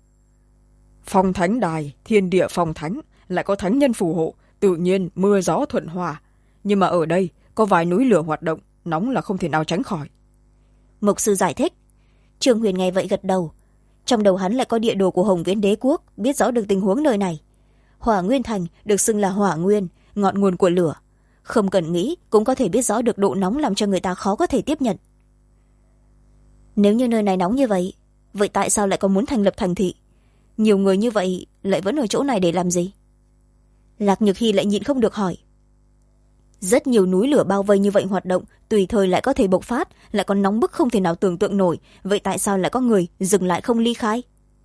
[SPEAKER 2] Phong Thánh Đài, thiên địa phong thánh, lại có thánh nhân phù hộ, tự nhiên mưa gió thuận hòa. Nhưng mà ở đây có vài núi lửa hoạt động, nóng là không thể nào tránh khỏi.
[SPEAKER 1] Mộc Sư giải thích. Trương Huyền nghe vậy gật đầu. Trong đầu hắn lại có địa đồ của Hồng Viễn Đế quốc, biết rõ được tình huống nơi này. Hỏa Nguyên Thành được xưng là hỏa nguyên, ngọn nguồn của lửa. Không cần nghĩ cũng có thể biết rõ được độ nóng làm cho người ta khó có thể tiếp nhận. Nếu như nơi này nóng như vậy, vậy tại sao lại còn muốn thành lập thành thị? Nhiều người như vậy lại vẫn ở chỗ này để làm gì? Lạc Nhược Hy lại nhịn không được hỏi. Rất nhiều núi lửa bao vây như vậy hoạt động, tùy thời lại có thể bộc phát, lại còn nóng bức không thể nào tưởng tượng nổi, vậy tại sao lại có người dừng lại không ly khai?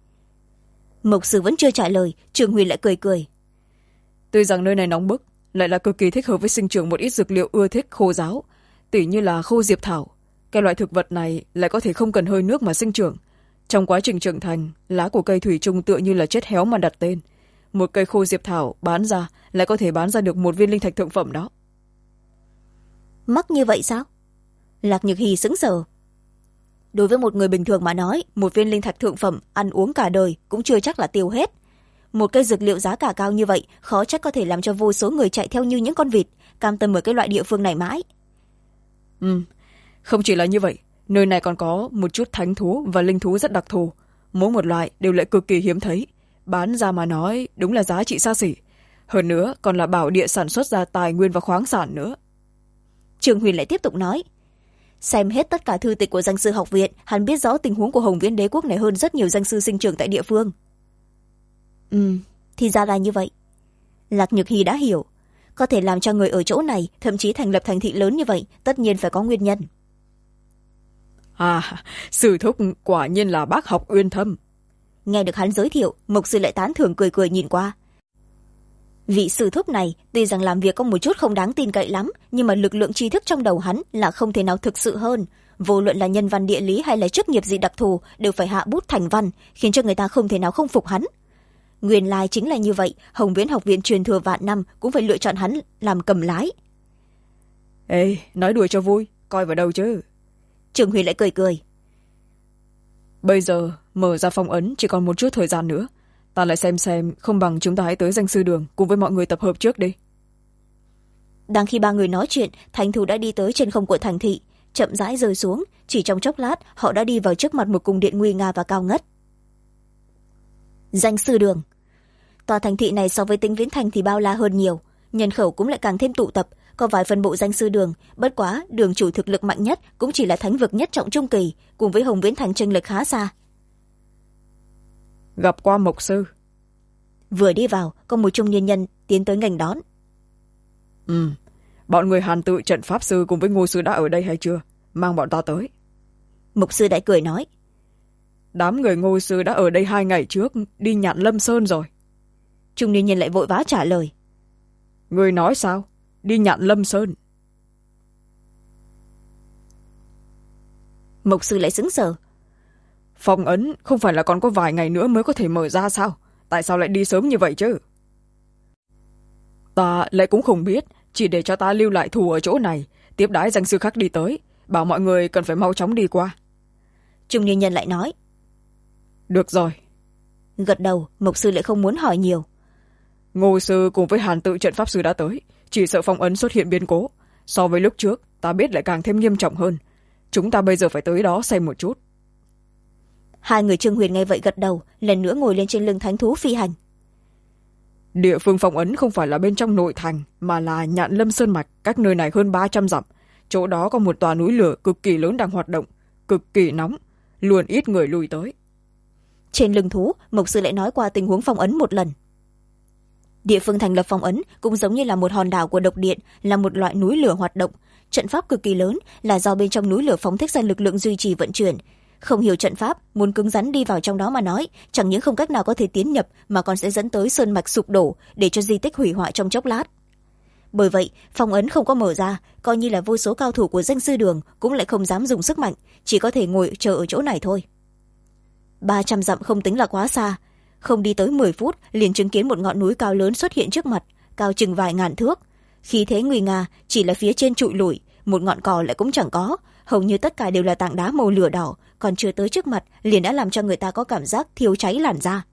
[SPEAKER 1] Mộc Sư vẫn chưa trả lời, Trường Huyền lại cười cười.
[SPEAKER 2] Tuy rằng nơi này nóng bức, lại là cực kỳ thích hợp với sinh trưởng một ít dược liệu ưa thích khô ráo, tỉ như là khô diệp thảo. Cái loại thực vật này lại có thể không cần hơi nước mà sinh trưởng. Trong quá trình trưởng thành, lá của cây thủy chung tựa như là chết héo mà đặt tên. Một cây khô diệp thảo bán ra lại có thể bán ra được một viên linh thạch thượng phẩm đó.
[SPEAKER 1] Mắc như vậy sao? Lạc Nhược Hy sững sờ. Đối với một người bình thường mà nói, một viên linh thạch thượng phẩm ăn uống cả đời cũng chưa chắc là tiêu hết. Một cây dược liệu giá cả cao như vậy, khó chắc có thể làm cho vô số người chạy theo như những con vịt, cam tâm ở cái loại địa phương này mãi.
[SPEAKER 2] Không chỉ là như vậy, nơi này còn có một chút thánh thú và linh thú rất đặc thù. Mỗi một loại đều lại cực kỳ hiếm thấy. Bán ra mà nói đúng là giá trị xa xỉ. Hơn nữa còn là bảo địa sản xuất ra tài nguyên và khoáng sản nữa.
[SPEAKER 1] Trường Huyền lại tiếp tục nói. Xem hết tất cả thư tịch của danh sư học viện, hắn biết rõ tình huống của Hồng Viễn Đế quốc này hơn rất nhiều danh sư sinh trưởng tại địa phương. Thì ra là như vậy. Lạc Nhược Hy đã hiểu. Có thể làm cho người ở chỗ này thậm chí thành lập thành thị lớn như vậy, tất nhiên phải có nguyên nhân.
[SPEAKER 2] Sư thúc quả nhiên là bác học uyên thâm.
[SPEAKER 1] Nghe được hắn giới thiệu, Mộc Sư lại tán thưởng cười cười nhìn qua. Vị sư thúc này tuy rằng làm việc có một chút không đáng tin cậy lắm, nhưng mà lực lượng tri thức trong đầu hắn là không thể nào thực sự hơn. Vô luận là nhân văn địa lý hay là chức nghiệp gì đặc thù đều phải hạ bút thành văn, khiến cho người ta không thể nào không phục hắn. Nguyên lai chính là như vậy, Hồng Viễn học viện truyền thừa vạn năm cũng phải lựa chọn hắn làm cầm lái.
[SPEAKER 2] Ê, nói đùa cho vui, coi vào đâu chứ.
[SPEAKER 1] Trường Huyền lại cười cười.
[SPEAKER 2] Bây giờ mở ra phong ấn chỉ còn một chút thời gian nữa, ta lại xem không bằng chúng ta hãy tới danh sư đường cùng với mọi người tập hợp trước đi.
[SPEAKER 1] Đang khi ba người nói chuyện, thánh thú đã đi tới trên không của thành thị, chậm rãi rơi xuống, chỉ trong chốc lát họ đã đi vào trước mặt một cung điện nguy nga và cao ngất. Danh sư đường. Tòa thành thị này so với Tinh Viễn Thành thì bao la hơn nhiều, nhân khẩu cũng lại càng thêm tụ tập, có vài phân bộ danh sư đường, bất quá đường chủ thực lực mạnh nhất cũng chỉ là thánh vực nhất trọng trung kỳ, cùng với Hồng Viễn Thành chênh lệch khá xa.
[SPEAKER 2] Gặp qua Mộc sư.
[SPEAKER 1] Vừa đi vào, có một trung niên nhân tiến tới nghênh đón.
[SPEAKER 2] Bọn người Hàn Tự trận pháp sư cùng với Ngô sư đã ở đây hay chưa? Mang bọn ta tới.
[SPEAKER 1] Mộc sư đại cười nói.
[SPEAKER 2] Đám người Ngô sư đã ở đây 2 ngày trước, đi nhạn Lâm Sơn rồi.
[SPEAKER 1] Trung niên nhân lại vội vã trả lời.
[SPEAKER 2] Người nói sao? Đi nhạn Lâm Sơn.
[SPEAKER 1] Mộc sư lại sững sờ.
[SPEAKER 2] Phong ấn không phải là còn có vài ngày nữa mới có thể mở ra sao? Tại sao lại đi sớm như vậy chứ? Ta lại cũng không biết, chỉ để cho ta lưu lại thù ở chỗ này, tiếp đãi danh sư khác đi tới, bảo mọi người cần phải mau chóng đi qua.
[SPEAKER 1] Trung niên nhân lại nói.
[SPEAKER 2] Được rồi.
[SPEAKER 1] Gật đầu, Mộc sư lại không muốn hỏi nhiều.
[SPEAKER 2] Ngô sư cùng với Hàn tự trận pháp sư đã tới, chỉ sợ phong ấn xuất hiện biến cố. So với lúc trước, ta biết lại càng thêm nghiêm trọng hơn. Chúng ta bây giờ phải tới đó xem một chút.
[SPEAKER 1] Hai người Trương Huyền nghe vậy gật đầu, lần nữa ngồi lên trên lưng thánh thú phi hành.
[SPEAKER 2] Địa phương phong ấn không phải là bên trong nội thành, mà là Nhạn Lâm Sơn Mạch, cách nơi này hơn 300 dặm. Chỗ đó có một tòa núi lửa cực kỳ lớn đang hoạt động, cực kỳ nóng, luôn ít người lui tới.
[SPEAKER 1] Trên lưng thú, Mộc sư lại nói qua tình huống phong ấn một lần. Địa phương thành lập phong ấn cũng giống như là một hòn đảo của độc điện, là một loại núi lửa hoạt động. Trận pháp cực kỳ lớn, là do bên trong núi lửa phóng thích ra lực lượng duy trì vận chuyển. Không hiểu trận pháp, muốn cứng rắn đi vào trong đó mà nói, chẳng những không cách nào có thể tiến nhập, mà còn sẽ dẫn tới sơn mạch sụp đổ, để cho di tích hủy hoại trong chốc lát. Bởi vậy, phong ấn không có mở ra, coi như là vô số cao thủ của danh sư đường cũng lại không dám dùng sức mạnh, chỉ có thể ngồi chờ ở chỗ này thôi. 300 dặm không tính là quá xa, không đi tới 10 phút liền chứng kiến một ngọn núi cao lớn xuất hiện trước mặt, cao chừng vài ngàn thước. Khí thế nguy nga, chỉ là phía trên trụi lủi, một ngọn cỏ lại cũng chẳng có, hầu như tất cả đều là tảng đá màu lửa đỏ, còn chưa tới trước mặt liền đã làm cho người ta có cảm giác thiêu cháy làn da.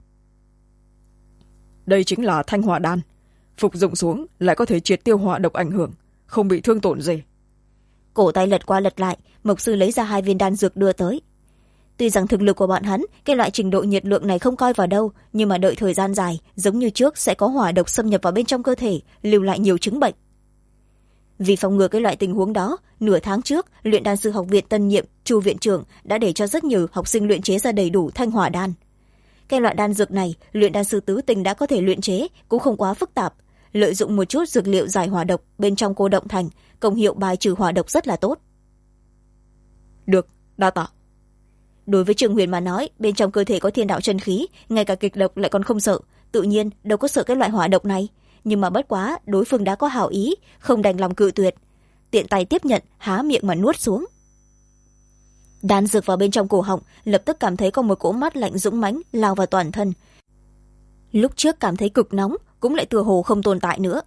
[SPEAKER 2] Đây chính là thanh hỏa đan, phục dụng xuống lại có thể triệt tiêu hỏa độc ảnh hưởng, không bị thương tổn gì.
[SPEAKER 1] Cổ tay lật qua lật lại, Mộc sư lấy ra 2 viên đan dược đưa tới. Tuy rằng thực lực của bọn hắn, cái loại trình độ nhiệt lượng này không coi vào đâu, nhưng mà đợi thời gian dài, giống như trước sẽ có hỏa độc xâm nhập vào bên trong cơ thể, lưu lại nhiều chứng bệnh. Vì phòng ngừa cái loại tình huống đó, nửa tháng trước, luyện đan sư học viện tân nhiệm Chu viện trưởng đã để cho rất nhiều học sinh luyện chế ra đầy đủ thanh hỏa đan. Cái loại đan dược này, luyện đan sư tứ tình đã có thể luyện chế, cũng không quá phức tạp. Lợi dụng một chút dược liệu giải hỏa độc bên trong cô động thành, công hiệu bài trừ hỏa độc rất là tốt.
[SPEAKER 2] Được, đa tạ.
[SPEAKER 1] Đối với Trương Huyền mà nói, bên trong cơ thể có thiên đạo chân khí, ngay cả kịch độc lại còn không sợ, tự nhiên đâu có sợ cái loại hỏa độc này. Nhưng mà bất quá, đối phương đã có hảo ý, không đành lòng cự tuyệt. Tiện tay tiếp nhận, há miệng mà nuốt xuống. Đan dược vào bên trong cổ họng, lập tức cảm thấy có một cỗ mát lạnh dũng mãnh lao vào toàn thân. Lúc trước cảm thấy cực nóng, cũng lại tựa hồ không tồn tại nữa.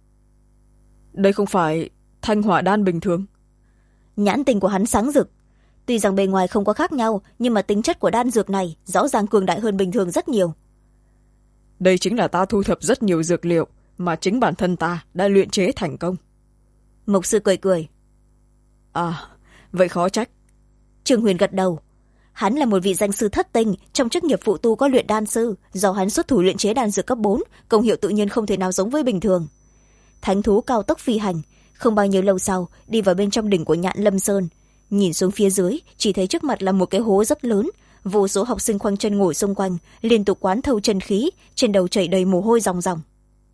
[SPEAKER 2] Đây không phải thanh hỏa đan bình thường.
[SPEAKER 1] Nhãn tình của hắn sáng rực. Tuy rằng bề ngoài không có khác nhau, nhưng mà tính chất của đan dược này rõ ràng cường đại hơn bình thường rất nhiều.
[SPEAKER 2] Đây chính là ta thu thập rất nhiều dược liệu mà chính bản thân ta đã luyện chế thành công.
[SPEAKER 1] Mộc sư cười cười.
[SPEAKER 2] À, vậy khó trách.
[SPEAKER 1] Trương Huyền gật đầu. Hắn là một vị danh sư thất tinh, trong chức nghiệp phụ tu có luyện đan sư, do hắn xuất thủ luyện chế đan dược cấp 4, công hiệu tự nhiên không thể nào giống với bình thường. Thánh thú cao tốc phi hành, không bao nhiêu lâu sau, đi vào bên trong đỉnh của Nhạn Lâm Sơn. Nhìn xuống phía dưới, chỉ thấy trước mặt là một cái hố rất lớn, vô số học sinh khoanh chân ngồi xung quanh, liên tục quán thâu chân khí, trên đầu chảy đầy mồ hôi ròng ròng.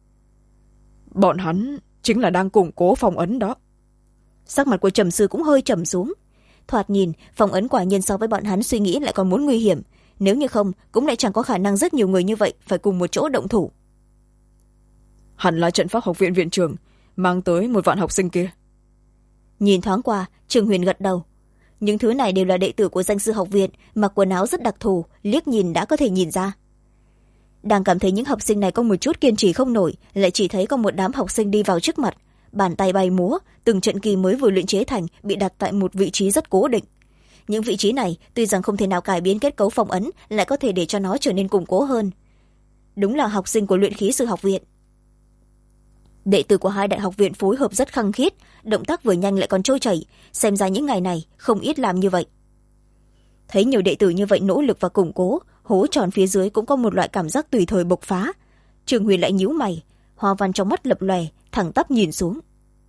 [SPEAKER 2] Bọn hắn chính là đang củng cố phong ấn đó.
[SPEAKER 1] Sắc mặt của trầm sư cũng hơi trầm xuống. Thoạt nhìn, phong ấn quả nhiên so với bọn hắn suy nghĩ lại còn muốn nguy hiểm. Nếu như không, cũng lại chẳng có khả năng rất nhiều người như vậy phải cùng một chỗ động thủ.
[SPEAKER 2] Hẳn là trận pháp học viện viện trưởng mang tới 1 vạn học sinh kia.
[SPEAKER 1] Nhìn thoáng qua, Trương Huyền gật đầu. Những thứ này đều là đệ tử của danh sư học viện, mặc quần áo rất đặc thù, liếc nhìn đã có thể nhìn ra. Đang cảm thấy những học sinh này có một chút kiên trì không nổi, lại chỉ thấy có một đám học sinh đi vào trước mặt, bàn tay bay múa, từng trận kỳ mới vừa luyện chế thành bị đặt tại một vị trí rất cố định. Những vị trí này tuy rằng không thể nào cải biến kết cấu phong ấn, lại có thể để cho nó trở nên củng cố hơn. Đúng là học sinh của luyện khí sư học viện. Đệ tử của 2 đại học viện phối hợp rất khăng khít, động tác vừa nhanh lại còn trôi chảy, xem ra những ngày này không ít làm như vậy. Thấy nhiều đệ tử như vậy nỗ lực và củng cố, hố tròn phía dưới cũng có một loại cảm giác tùy thời bộc phá. Trương Huyền lại nhíu mày, hoa văn trong mắt lập lòe, thẳng tắp nhìn xuống.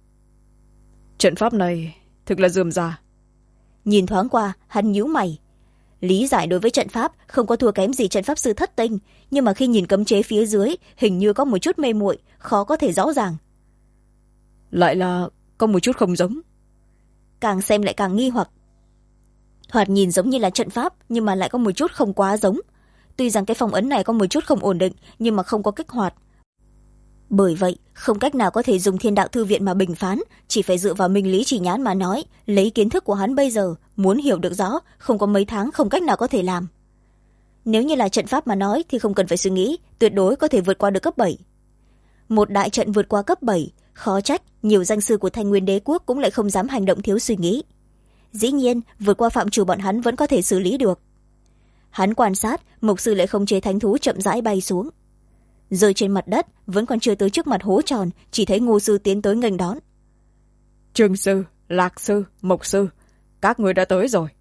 [SPEAKER 2] Trận pháp này thực là rườm rà.
[SPEAKER 1] Nhìn thoáng qua, hắn nhíu mày. Lý giải đối với trận pháp không có thua kém gì trận pháp sư thất tinh, nhưng mà khi nhìn cấm chế phía dưới, hình như có một chút mê muội, khó có thể rõ ràng.
[SPEAKER 2] Lại là có một chút không giống.
[SPEAKER 1] Càng xem lại càng nghi hoặc. Thoạt nhìn giống như là trận pháp, nhưng mà lại có một chút không quá giống. Tuy rằng cái phong ấn này có một chút không ổn định, nhưng mà không có kích hoạt. Bởi vậy, không cách nào có thể dùng thiên đạo thư viện mà bình phán, chỉ phải dựa vào minh lý chỉ nhãn mà nói, lấy kiến thức của hắn bây giờ, muốn hiểu được rõ, không có mấy tháng không cách nào có thể làm. Nếu như là trận pháp mà nói thì không cần phải suy nghĩ, tuyệt đối có thể vượt qua được cấp 7. một đại trận vượt qua cấp 7, khó trách nhiều danh sư của Thanh Nguyên Đế quốc cũng lại không dám hành động thiếu suy nghĩ. Dĩ nhiên vượt qua phạm trù bọn hắn vẫn có thể xử lý được. Hắn quan sát mục sư lại không chế thánh thú chậm rãi bay xuống, rơi trên mặt đất, vẫn còn chưa tới trước mặt hố tròn, chỉ thấy Ngô sư tiến tới nghênh đón.
[SPEAKER 2] Trương sư, Lạc sư, Mộc sư, các người đã tới rồi.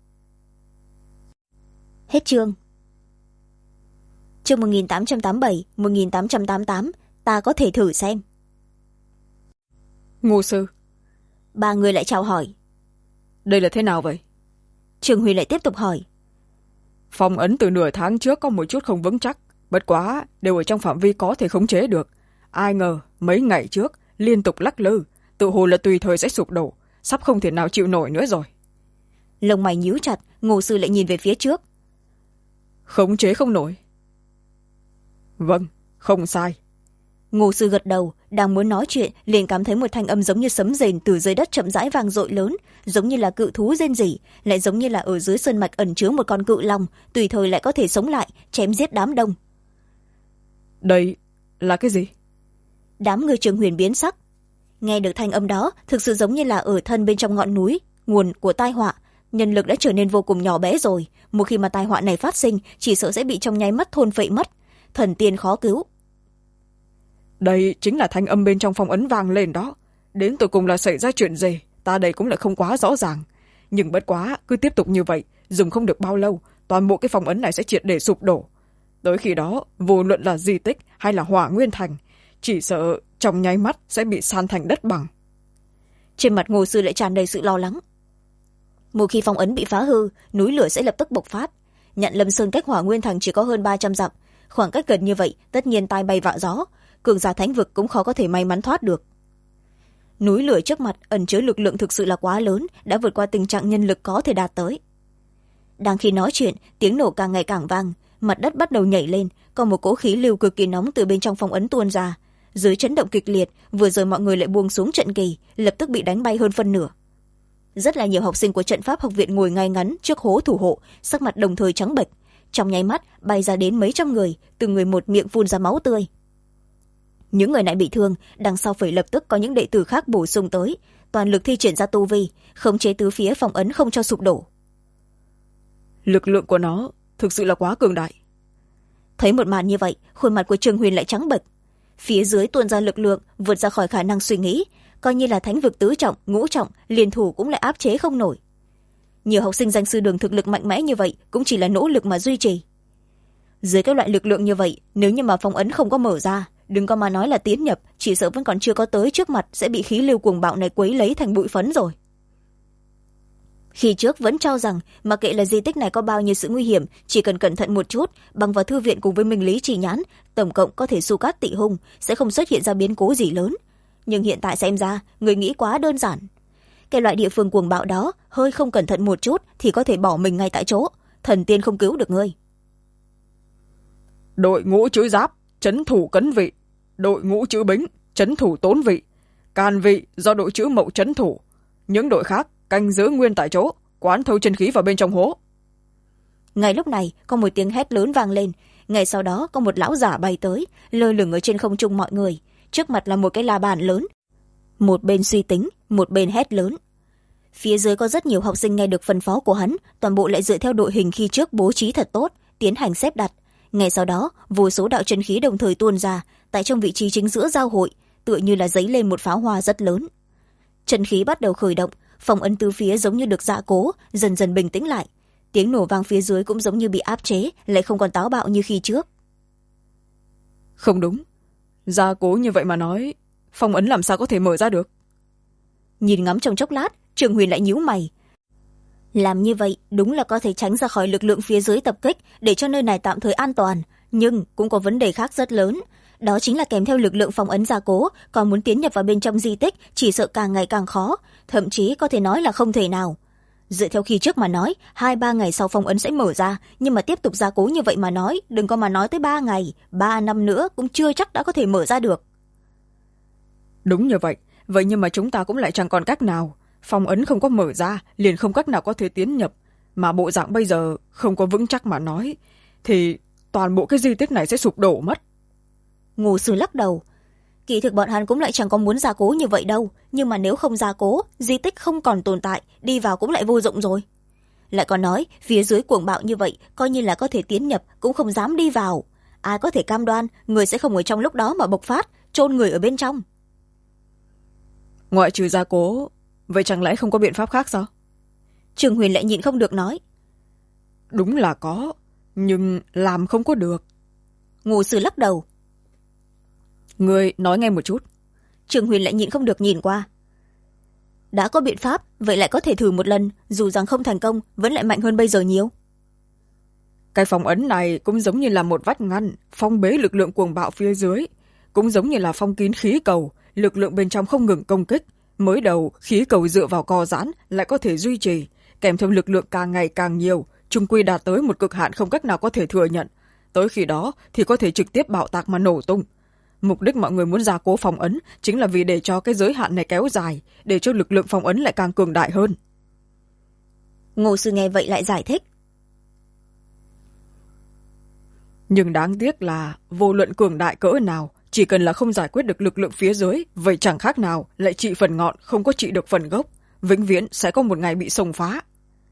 [SPEAKER 1] Hết chương. Chương 1887, 1888, ta có thể thử xem.
[SPEAKER 2] Ngô sư.
[SPEAKER 1] Ba người lại chào hỏi.
[SPEAKER 2] Đây là thế nào vậy?
[SPEAKER 1] Trương Huy lại tiếp tục hỏi.
[SPEAKER 2] Phong ấn từ nửa tháng trước có một chút không vững chắc, bất quá đều ở trong phạm vi có thể khống chế được. Ai ngờ mấy ngày trước liên tục lắc lư, tự hồ là tùy thời sẽ sụp đổ, sắp không thể nào chịu nổi nữa rồi.
[SPEAKER 1] Lông mày nhíu chặt, Ngô sư lại nhìn về phía trước.
[SPEAKER 2] Khống chế không nổi. Vâng, không sai.
[SPEAKER 1] Ngô sư gật đầu, đang muốn nói chuyện liền cảm thấy một thanh âm giống như sấm rền từ dưới đất chậm rãi vang dội lớn, giống như là cự thú rên rỉ, lại giống như là ở dưới sơn mạch ẩn chứa một con cự long, tùy thời lại có thể sống lại, chém giết đám đông.
[SPEAKER 2] Đây là cái gì?
[SPEAKER 1] Đám người Trường Huyền biến sắc. Nghe được thanh âm đó, thực sự giống như là ở thân bên trong ngọn núi, nguồn của tai họa. Nhân lực đã trở nên vô cùng nhỏ bé rồi, một khi mà tai họa này phát sinh, chỉ sợ sẽ bị trong nháy mắt thôn phệ mất. Thần tiên khó cứu.
[SPEAKER 2] Đây chính là thanh âm bên trong phong ấn vang lên đó. Đến tụi cùng là xảy ra chuyện gì, ta đây cũng lại không quá rõ ràng. Nhưng bất quá, cứ tiếp tục như vậy, dùng không được bao lâu, toàn bộ cái phong ấn này sẽ triệt để sụp đổ. Tới khi đó, vô luận là di tích hay là Hỏa Nguyên Thành, chỉ sợ trong nháy mắt sẽ bị san thành đất bằng.
[SPEAKER 1] Trên mặt Ngô sư lại tràn đầy sự lo lắng. Một khi phong ấn bị phá hư, núi lửa sẽ lập tức bộc phát. Nhận Lâm Sơn cách Hỏa Nguyên Thành chỉ có hơn 300 dặm, khoảng cách gần như vậy tất nhiên tai bay vạ gió, cường giả thánh vực cũng khó có thể may mắn thoát được. Núi lửa trước mặt ẩn chứa lực lượng thực sự là quá lớn, đã vượt qua tình trạng nhân lực có thể đạt tới. Đang khi nói chuyện, tiếng nổ càng ngày càng vang, mặt đất bắt đầu nhảy lên, có một cỗ khí lưu cực kỳ nóng từ bên trong phong ấn tuôn ra. Dưới chấn động kịch liệt, vừa rồi mọi người lại buông xuống trận kỳ, lập tức bị đánh bay hơn phân nửa. Rất là nhiều học sinh của trận pháp học viện ngồi ngay ngắn trước hố thủ hộ, sắc mặt đồng thời trắng bệch, trong nháy mắt bay ra đến mấy trăm người, từng người một miệng phun ra máu tươi. Những người này bị thương, đằng sau phải lập tức có những đệ tử khác bổ sung tới, toàn lực thi triển ra tu vi, khống chế tứ phía phong ấn không cho sụp đổ.
[SPEAKER 2] Lực lượng của nó thực sự là quá cường đại.
[SPEAKER 1] Thấy một màn như vậy, khuôn mặt của Trương Huyền lại trắng bệch. Phía dưới tuôn ra lực lượng vượt ra khỏi khả năng suy nghĩ, coi như là thánh vực tứ trọng, ngũ trọng, liên thủ cũng lại áp chế không nổi. Nhiều học sinh danh sư đường thực lực mạnh mẽ như vậy cũng chỉ là nỗ lực mà duy trì. Dưới các loại lực lượng như vậy, nếu như mà phong ấn không có mở ra, đừng có mà nói là tiến nhập, chỉ sợ vẫn còn chưa có tới trước mặt sẽ bị khí lưu cuồng bạo này quấy lấy thành bụi phấn rồi. Khi trước vẫn cho rằng mà kệ là di tích này có bao nhiêu sự nguy hiểm, chỉ cần cẩn thận một chút, bằng vào thư viện cùng với minh lý trì nhãn, tổng cộng có thể su cát tị hung, sẽ không xuất hiện ra biến cố gì lớn. Nhưng hiện tại xem ra, người nghĩ quá đơn giản. Cái loại địa phương cuồng bạo đó, hơi không cẩn thận một chút thì có thể bỏ mình ngay tại chỗ, thần tiên không cứu được ngươi.
[SPEAKER 2] Đội ngũ chữ giáp, trấn thủ cấn vị. Đội ngũ chữ bính, trấn thủ tốn vị. Càn vị do đội chữ mậu trấn thủ. Những đội khác canh giữ nguyên tại chỗ, quán thâu chân khí vào bên trong hố.
[SPEAKER 1] Ngay lúc này có một tiếng hét lớn vang lên, ngay sau đó có một lão giả bay tới, lơ lửng ở trên không trung mọi người, trước mặt là một cái la bàn lớn, một bên suy tính, một bên hét lớn. Phía dưới có rất nhiều học sinh nghe được phân phó của hắn, toàn bộ lại dựa theo đội hình khi trước bố trí thật tốt, tiến hành xếp đặt. Ngay sau đó vô số đạo chân khí đồng thời tuôn ra, tại trong vị trí chính giữa giao hội, tựa như là dấy lên một pháo hoa rất lớn. Chân khí bắt đầu khởi động, phong ấn tứ phía giống như được gia cố, dần dần bình tĩnh lại. Tiếng nổ vang phía dưới cũng giống như bị áp chế, lại không còn táo bạo như khi trước.
[SPEAKER 2] Không đúng, gia cố như vậy mà nói, phong ấn làm sao có thể mở ra được?
[SPEAKER 1] Nhìn ngắm trong chốc lát, Trường Huyền lại nhíu mày. Làm như vậy đúng là có thể tránh ra khỏi lực lượng phía dưới tập kích, để cho nơi này tạm thời an toàn, nhưng cũng có vấn đề khác rất lớn. Đó chính là kèm theo lực lượng phong ấn gia cố, còn muốn tiến nhập vào bên trong di tích chỉ sợ càng ngày càng khó, thậm chí có thể nói là không thể nào. Dựa theo khi trước mà nói, 2-3 ngày sau phong ấn sẽ mở ra, nhưng mà tiếp tục gia cố như vậy mà nói, đừng có mà nói tới 3 ngày, 3 năm nữa cũng chưa chắc đã có thể mở ra được.
[SPEAKER 2] Đúng như vậy, vậy nhưng mà chúng ta cũng lại chẳng còn cách nào. Phong ấn không có mở ra, liền không cách nào có thể tiến nhập, mà bộ dạng bây giờ không có vững chắc mà nói, thì toàn bộ cái di tích này sẽ sụp đổ mất.
[SPEAKER 1] Ngô sư lắc đầu. Kỳ thực bọn hắn cũng lại chẳng có muốn gia cố như vậy đâu, nhưng mà nếu không gia cố, di tích không còn tồn tại, đi vào cũng lại vô dụng rồi. Lại còn nói phía dưới cuồng bạo như vậy, coi như là có thể tiến nhập cũng không dám đi vào. Ai có thể cam đoan người sẽ không ở trong lúc đó mà bộc phát, chôn người ở bên trong.
[SPEAKER 2] Ngoại trừ gia cố, vậy chẳng lẽ không có biện pháp khác sao?
[SPEAKER 1] Trương Huyền lại nhịn không được nói.
[SPEAKER 2] Đúng là có, nhưng làm không có được.
[SPEAKER 1] Ngô Sư lắc đầu.
[SPEAKER 2] Người nói nghe một chút.
[SPEAKER 1] Trương Huyền lại nhịn không được nhìn qua. Đã có biện pháp, vậy lại có thể thử một lần, dù rằng không thành công vẫn lại mạnh hơn bây giờ nhiều.
[SPEAKER 2] Cái phong ấn này cũng giống như là một vách ngăn phong bế lực lượng cuồng bạo phía dưới, cũng giống như là phong kín khí cầu, lực lượng bên trong không ngừng công kích. Mới đầu khí cầu dựa vào co giãn lại có thể duy trì, kèm theo lực lượng càng ngày càng nhiều, chung quy đạt tới một cực hạn không cách nào có thể thừa nhận. Tới khi đó thì có thể trực tiếp bạo tạc mà nổ tung. Mục đích mọi người muốn gia cố phong ấn chính là vì để cho cái giới hạn này kéo dài, để cho lực lượng phong ấn lại càng cường đại hơn.
[SPEAKER 1] Ngô Sư nghe vậy lại giải thích.
[SPEAKER 2] Nhưng đáng tiếc là vô luận cường đại cỡ nào, chỉ cần là không giải quyết được lực lượng phía dưới, vậy chẳng khác nào lại trị phần ngọn không có trị được phần gốc, vĩnh viễn sẽ có một ngày bị xông phá.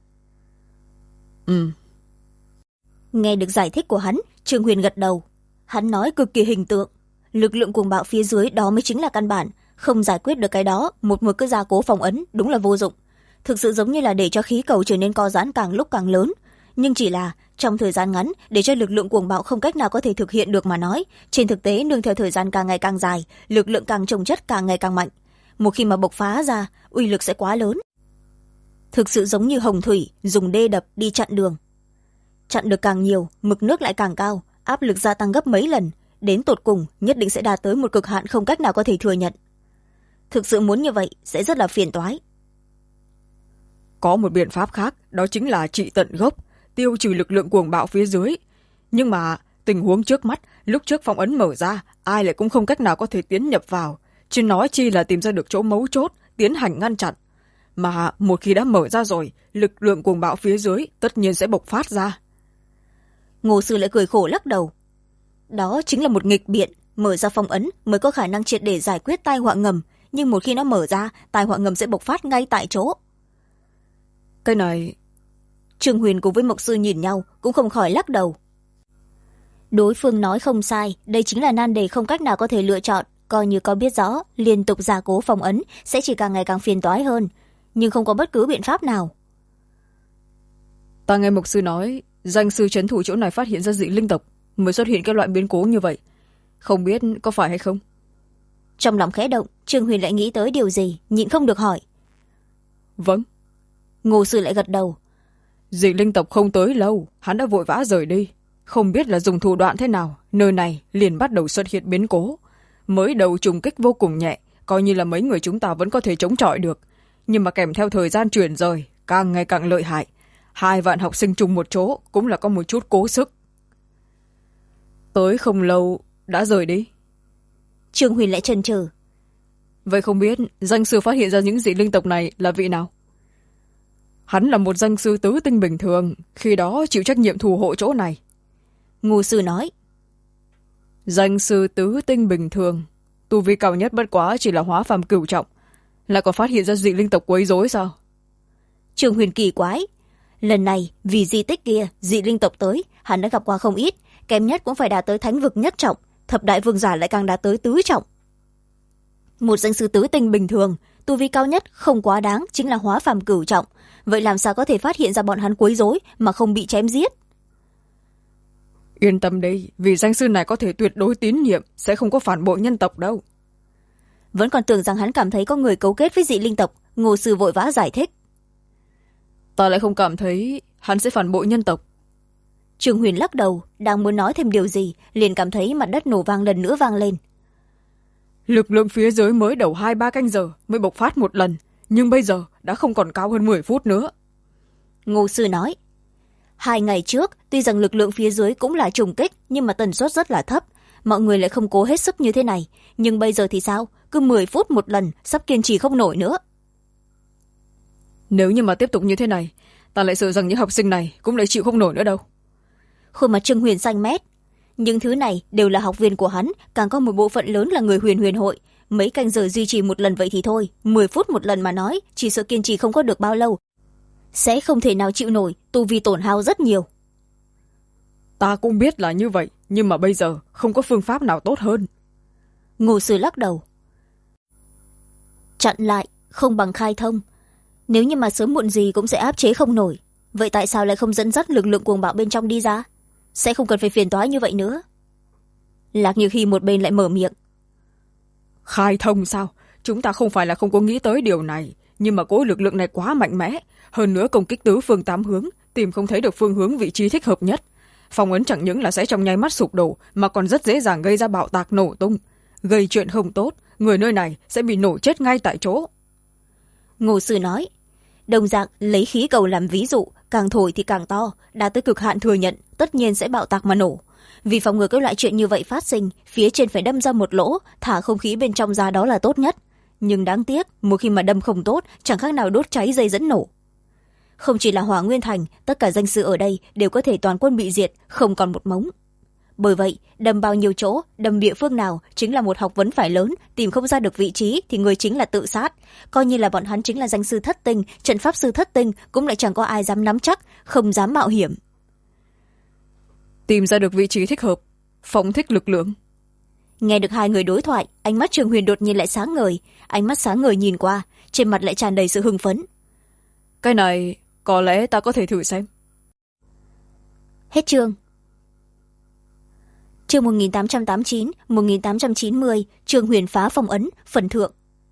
[SPEAKER 1] Nghe được giải thích của hắn, Trương Huyền gật đầu. Hắn nói cực kỳ hình tượng. Lực lượng cuồng bạo phía dưới đó mới chính là căn bản, không giải quyết được cái đó, một mực cứ gia cố phong ấn đúng là vô dụng. Thực sự giống như là để cho khí cầu trở nên co giãn càng lúc càng lớn, nhưng chỉ là trong thời gian ngắn để cho lực lượng cuồng bạo không cách nào có thể thực hiện được mà nói, trên thực tế nương theo thời gian càng ngày càng dài, lực lượng càng chồng chất càng ngày càng mạnh. Một khi mà bộc phá ra, uy lực sẽ quá lớn. Thực sự giống như hồng thủy dùng đê đập đi chặn đường. Chặn được càng nhiều, mực nước lại càng cao, áp lực gia tăng gấp mấy lần, đến tột cùng nhất định sẽ đạt tới một cực hạn không cách nào có thể thừa nhận. Thực sự muốn như vậy sẽ rất là phiền toái.
[SPEAKER 2] Có một biện pháp khác, đó chính là trị tận gốc, tiêu trừ lực lượng cuồng bạo phía dưới. Nhưng mà tình huống trước mắt, lúc trước phong ấn mở ra, ai lại cũng không cách nào có thể tiến nhập vào, chứ nói chi là tìm ra được chỗ mấu chốt tiến hành ngăn chặn. Mà một khi đã mở ra rồi, lực lượng cuồng bạo phía dưới tất nhiên sẽ bộc phát ra.
[SPEAKER 1] Ngô Sư lại cười khổ lắc đầu. Đó chính là một nghịch biện, mở ra phong ấn mới có khả năng triệt để giải quyết tai họa ngầm, nhưng một khi nó mở ra, tai họa ngầm sẽ bộc phát ngay tại chỗ.
[SPEAKER 2] Cái này...
[SPEAKER 1] Trương Huyền cùng với Mộc Sư nhìn nhau cũng không khỏi lắc đầu. Đối phương nói không sai, đây chính là nan đề không cách nào có thể lựa chọn. Coi như có biết rõ liên tục gia cố phong ấn sẽ chỉ càng ngày càng phiền toái hơn, nhưng không có bất cứ biện pháp nào.
[SPEAKER 2] Ta nghe Mộc Sư nói danh sư trấn thủ chỗ này phát hiện ra dị linh tộc mới xuất hiện các loại biến cố như vậy, không biết có phải hay không.
[SPEAKER 1] Trong lòng khẽ động, Trương Huyền lại nghĩ tới điều gì, nhịn không được hỏi.
[SPEAKER 2] Vâng.
[SPEAKER 1] Ngô Sư lại gật đầu.
[SPEAKER 2] Dị linh tộc không tới lâu, hắn đã vội vã rời đi, không biết là dùng thủ đoạn thế nào, nơi này liền bắt đầu xuất hiện biến cố. Mới đầu trùng kích vô cùng nhẹ, coi như là mấy người chúng ta vẫn có thể chống chọi được, nhưng mà kèm theo thời gian chuyển rời càng ngày càng lợi hại. 2 vạn học sinh chung một chỗ cũng là có một chút cố sức. Tới không lâu đã rời đi.
[SPEAKER 1] Trương Huyền lại chần chừ.
[SPEAKER 2] Vậy không biết danh sư phát hiện ra những dị linh tộc này là vị nào? Hắn là một danh sư tứ tinh bình thường, khi đó chịu trách nhiệm thủ hộ chỗ này.
[SPEAKER 1] Ngô Sư nói.
[SPEAKER 2] Danh sư tứ tinh bình thường, tu vi cao nhất bất quá chỉ là hóa phàm cửu trọng, lại còn phát hiện ra dị linh tộc quấy rối sao?
[SPEAKER 1] Trương Huyền kỳ quái. Lần này vì di tích kia dị linh tộc tới, hắn đã gặp qua không ít, kém nhất cũng phải đạt tới thánh vực nhất trọng, thập đại vương giả lại càng đạt tới tứ trọng. Một danh sư tứ tinh bình thường, tu vi cao nhất không quá đáng chính là hóa phàm cửu trọng, vậy làm sao có thể phát hiện ra bọn hắn quấy rối mà không bị chém giết?
[SPEAKER 2] Yên tâm đi, vì danh sư này có thể tuyệt đối tín nhiệm, sẽ không có phản bội nhân tộc đâu.
[SPEAKER 1] Vẫn còn tưởng rằng hắn cảm thấy có người cấu kết với dị linh tộc. Ngô Sư vội vã giải thích.
[SPEAKER 2] Ta lại không cảm thấy hắn sẽ phản bội nhân tộc.
[SPEAKER 1] Trương Huyền lắc đầu, đang muốn nói thêm điều gì, liền cảm thấy mặt đất nổ vang lần nữa vang lên.
[SPEAKER 2] Lực lượng phía dưới mới đầu 2-3 canh giờ mới bộc phát một lần, nhưng bây giờ đã không còn cao hơn 10 phút nữa.
[SPEAKER 1] Ngô Sư nói. 2 ngày trước, tuy rằng lực lượng phía dưới cũng là trùng kích, nhưng mà tần suất rất là thấp. Mọi người lại không cố hết sức như thế này. Nhưng bây giờ thì sao? Cứ 10 phút một lần, sắp kiên trì không nổi nữa.
[SPEAKER 2] Nếu như mà tiếp tục như thế này, ta lại sợ rằng những học sinh này cũng lại chịu không nổi nữa đâu.
[SPEAKER 1] Khuôn mặt Trương Huyền xanh mét. những thứ này đều là học viên của hắn, càng có một bộ phận lớn là người Huyền Huyền hội. Mấy canh giờ duy trì một lần vậy thì thôi, 10 phút một lần mà nói, chỉ sợ kiên trì không có được bao lâu, sẽ không thể nào chịu nổi, tu vi tổn hao rất nhiều.
[SPEAKER 2] Ta cũng biết là như vậy, nhưng mà bây giờ không có phương pháp nào tốt hơn.
[SPEAKER 1] Ngô Sư lắc đầu. Chặn lại không bằng khai thông. Nếu như mà sớm muộn gì cũng sẽ áp chế không nổi, vậy tại sao lại không dẫn dắt lực lượng cuồng bạo bên trong đi ra? Sẽ không cần phải phiền toái như vậy nữa. Lạc Như Khi một bên lại mở miệng.
[SPEAKER 2] Khai thông sao? Chúng ta không phải là không có nghĩ tới điều này, nhưng mà cỗ lực lượng này quá mạnh mẽ, hơn nữa công kích tứ phương tám hướng, tìm không thấy được phương hướng vị trí thích hợp nhất. Phong ấn chẳng những là sẽ trong nháy mắt sụp đổ, mà còn rất dễ dàng gây ra bạo tạc nổ tung. Gây chuyện không tốt, người nơi này sẽ bị nổ chết ngay tại chỗ.
[SPEAKER 1] Ngô Sư nói. Đồng dạng lấy khí cầu làm ví dụ, càng thổi thì càng to, đã tới cực hạn thừa nhận, tất nhiên sẽ bạo tạc mà nổ. Vì phòng ngừa các loại chuyện như vậy phát sinh, phía trên phải đâm ra một lỗ, thả không khí bên trong ra, đó là tốt nhất. Nhưng đáng tiếc, một khi mà đâm không tốt, chẳng khác nào đốt cháy dây dẫn nổ. Không chỉ là Hỏa Nguyên Thành, tất cả danh sư ở đây đều có thể toàn quân bị diệt, không còn một mống. Bởi vậy, đâm bao nhiêu chỗ, đâm địa phương nào chính là một học vấn phải lớn, tìm không ra được vị trí thì người chính là tự sát. Coi như là bọn hắn chính là danh sư thất tinh, trận pháp sư thất tinh, cũng lại chẳng có ai dám nắm chắc, không dám mạo hiểm.
[SPEAKER 2] Tìm ra được vị trí thích hợp, phóng thích lực lượng.
[SPEAKER 1] Nghe được hai người đối thoại, ánh mắt Trường Huyền đột nhiên lại sáng ngời. Ánh mắt sáng ngời nhìn qua, trên mặt lại tràn đầy sự hưng phấn.
[SPEAKER 2] Cái này có lẽ ta có thể thử xem.
[SPEAKER 1] Hết chương. Chương 1889, 1890, Trường Huyền phá phong ấn, phần thượng.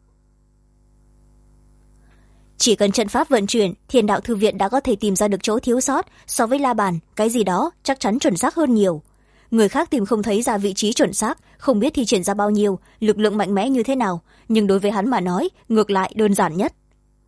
[SPEAKER 1] Chỉ cần trận pháp vận chuyển, Thiên Đạo Thư Viện đã có thể tìm ra được chỗ thiếu sót, so với la bàn, cái gì đó chắc chắn chuẩn xác hơn nhiều. Người khác tìm không thấy ra vị trí chuẩn xác, không biết thi triển ra bao nhiêu, lực lượng mạnh mẽ như thế nào, nhưng đối với hắn mà nói, ngược lại đơn giản nhất.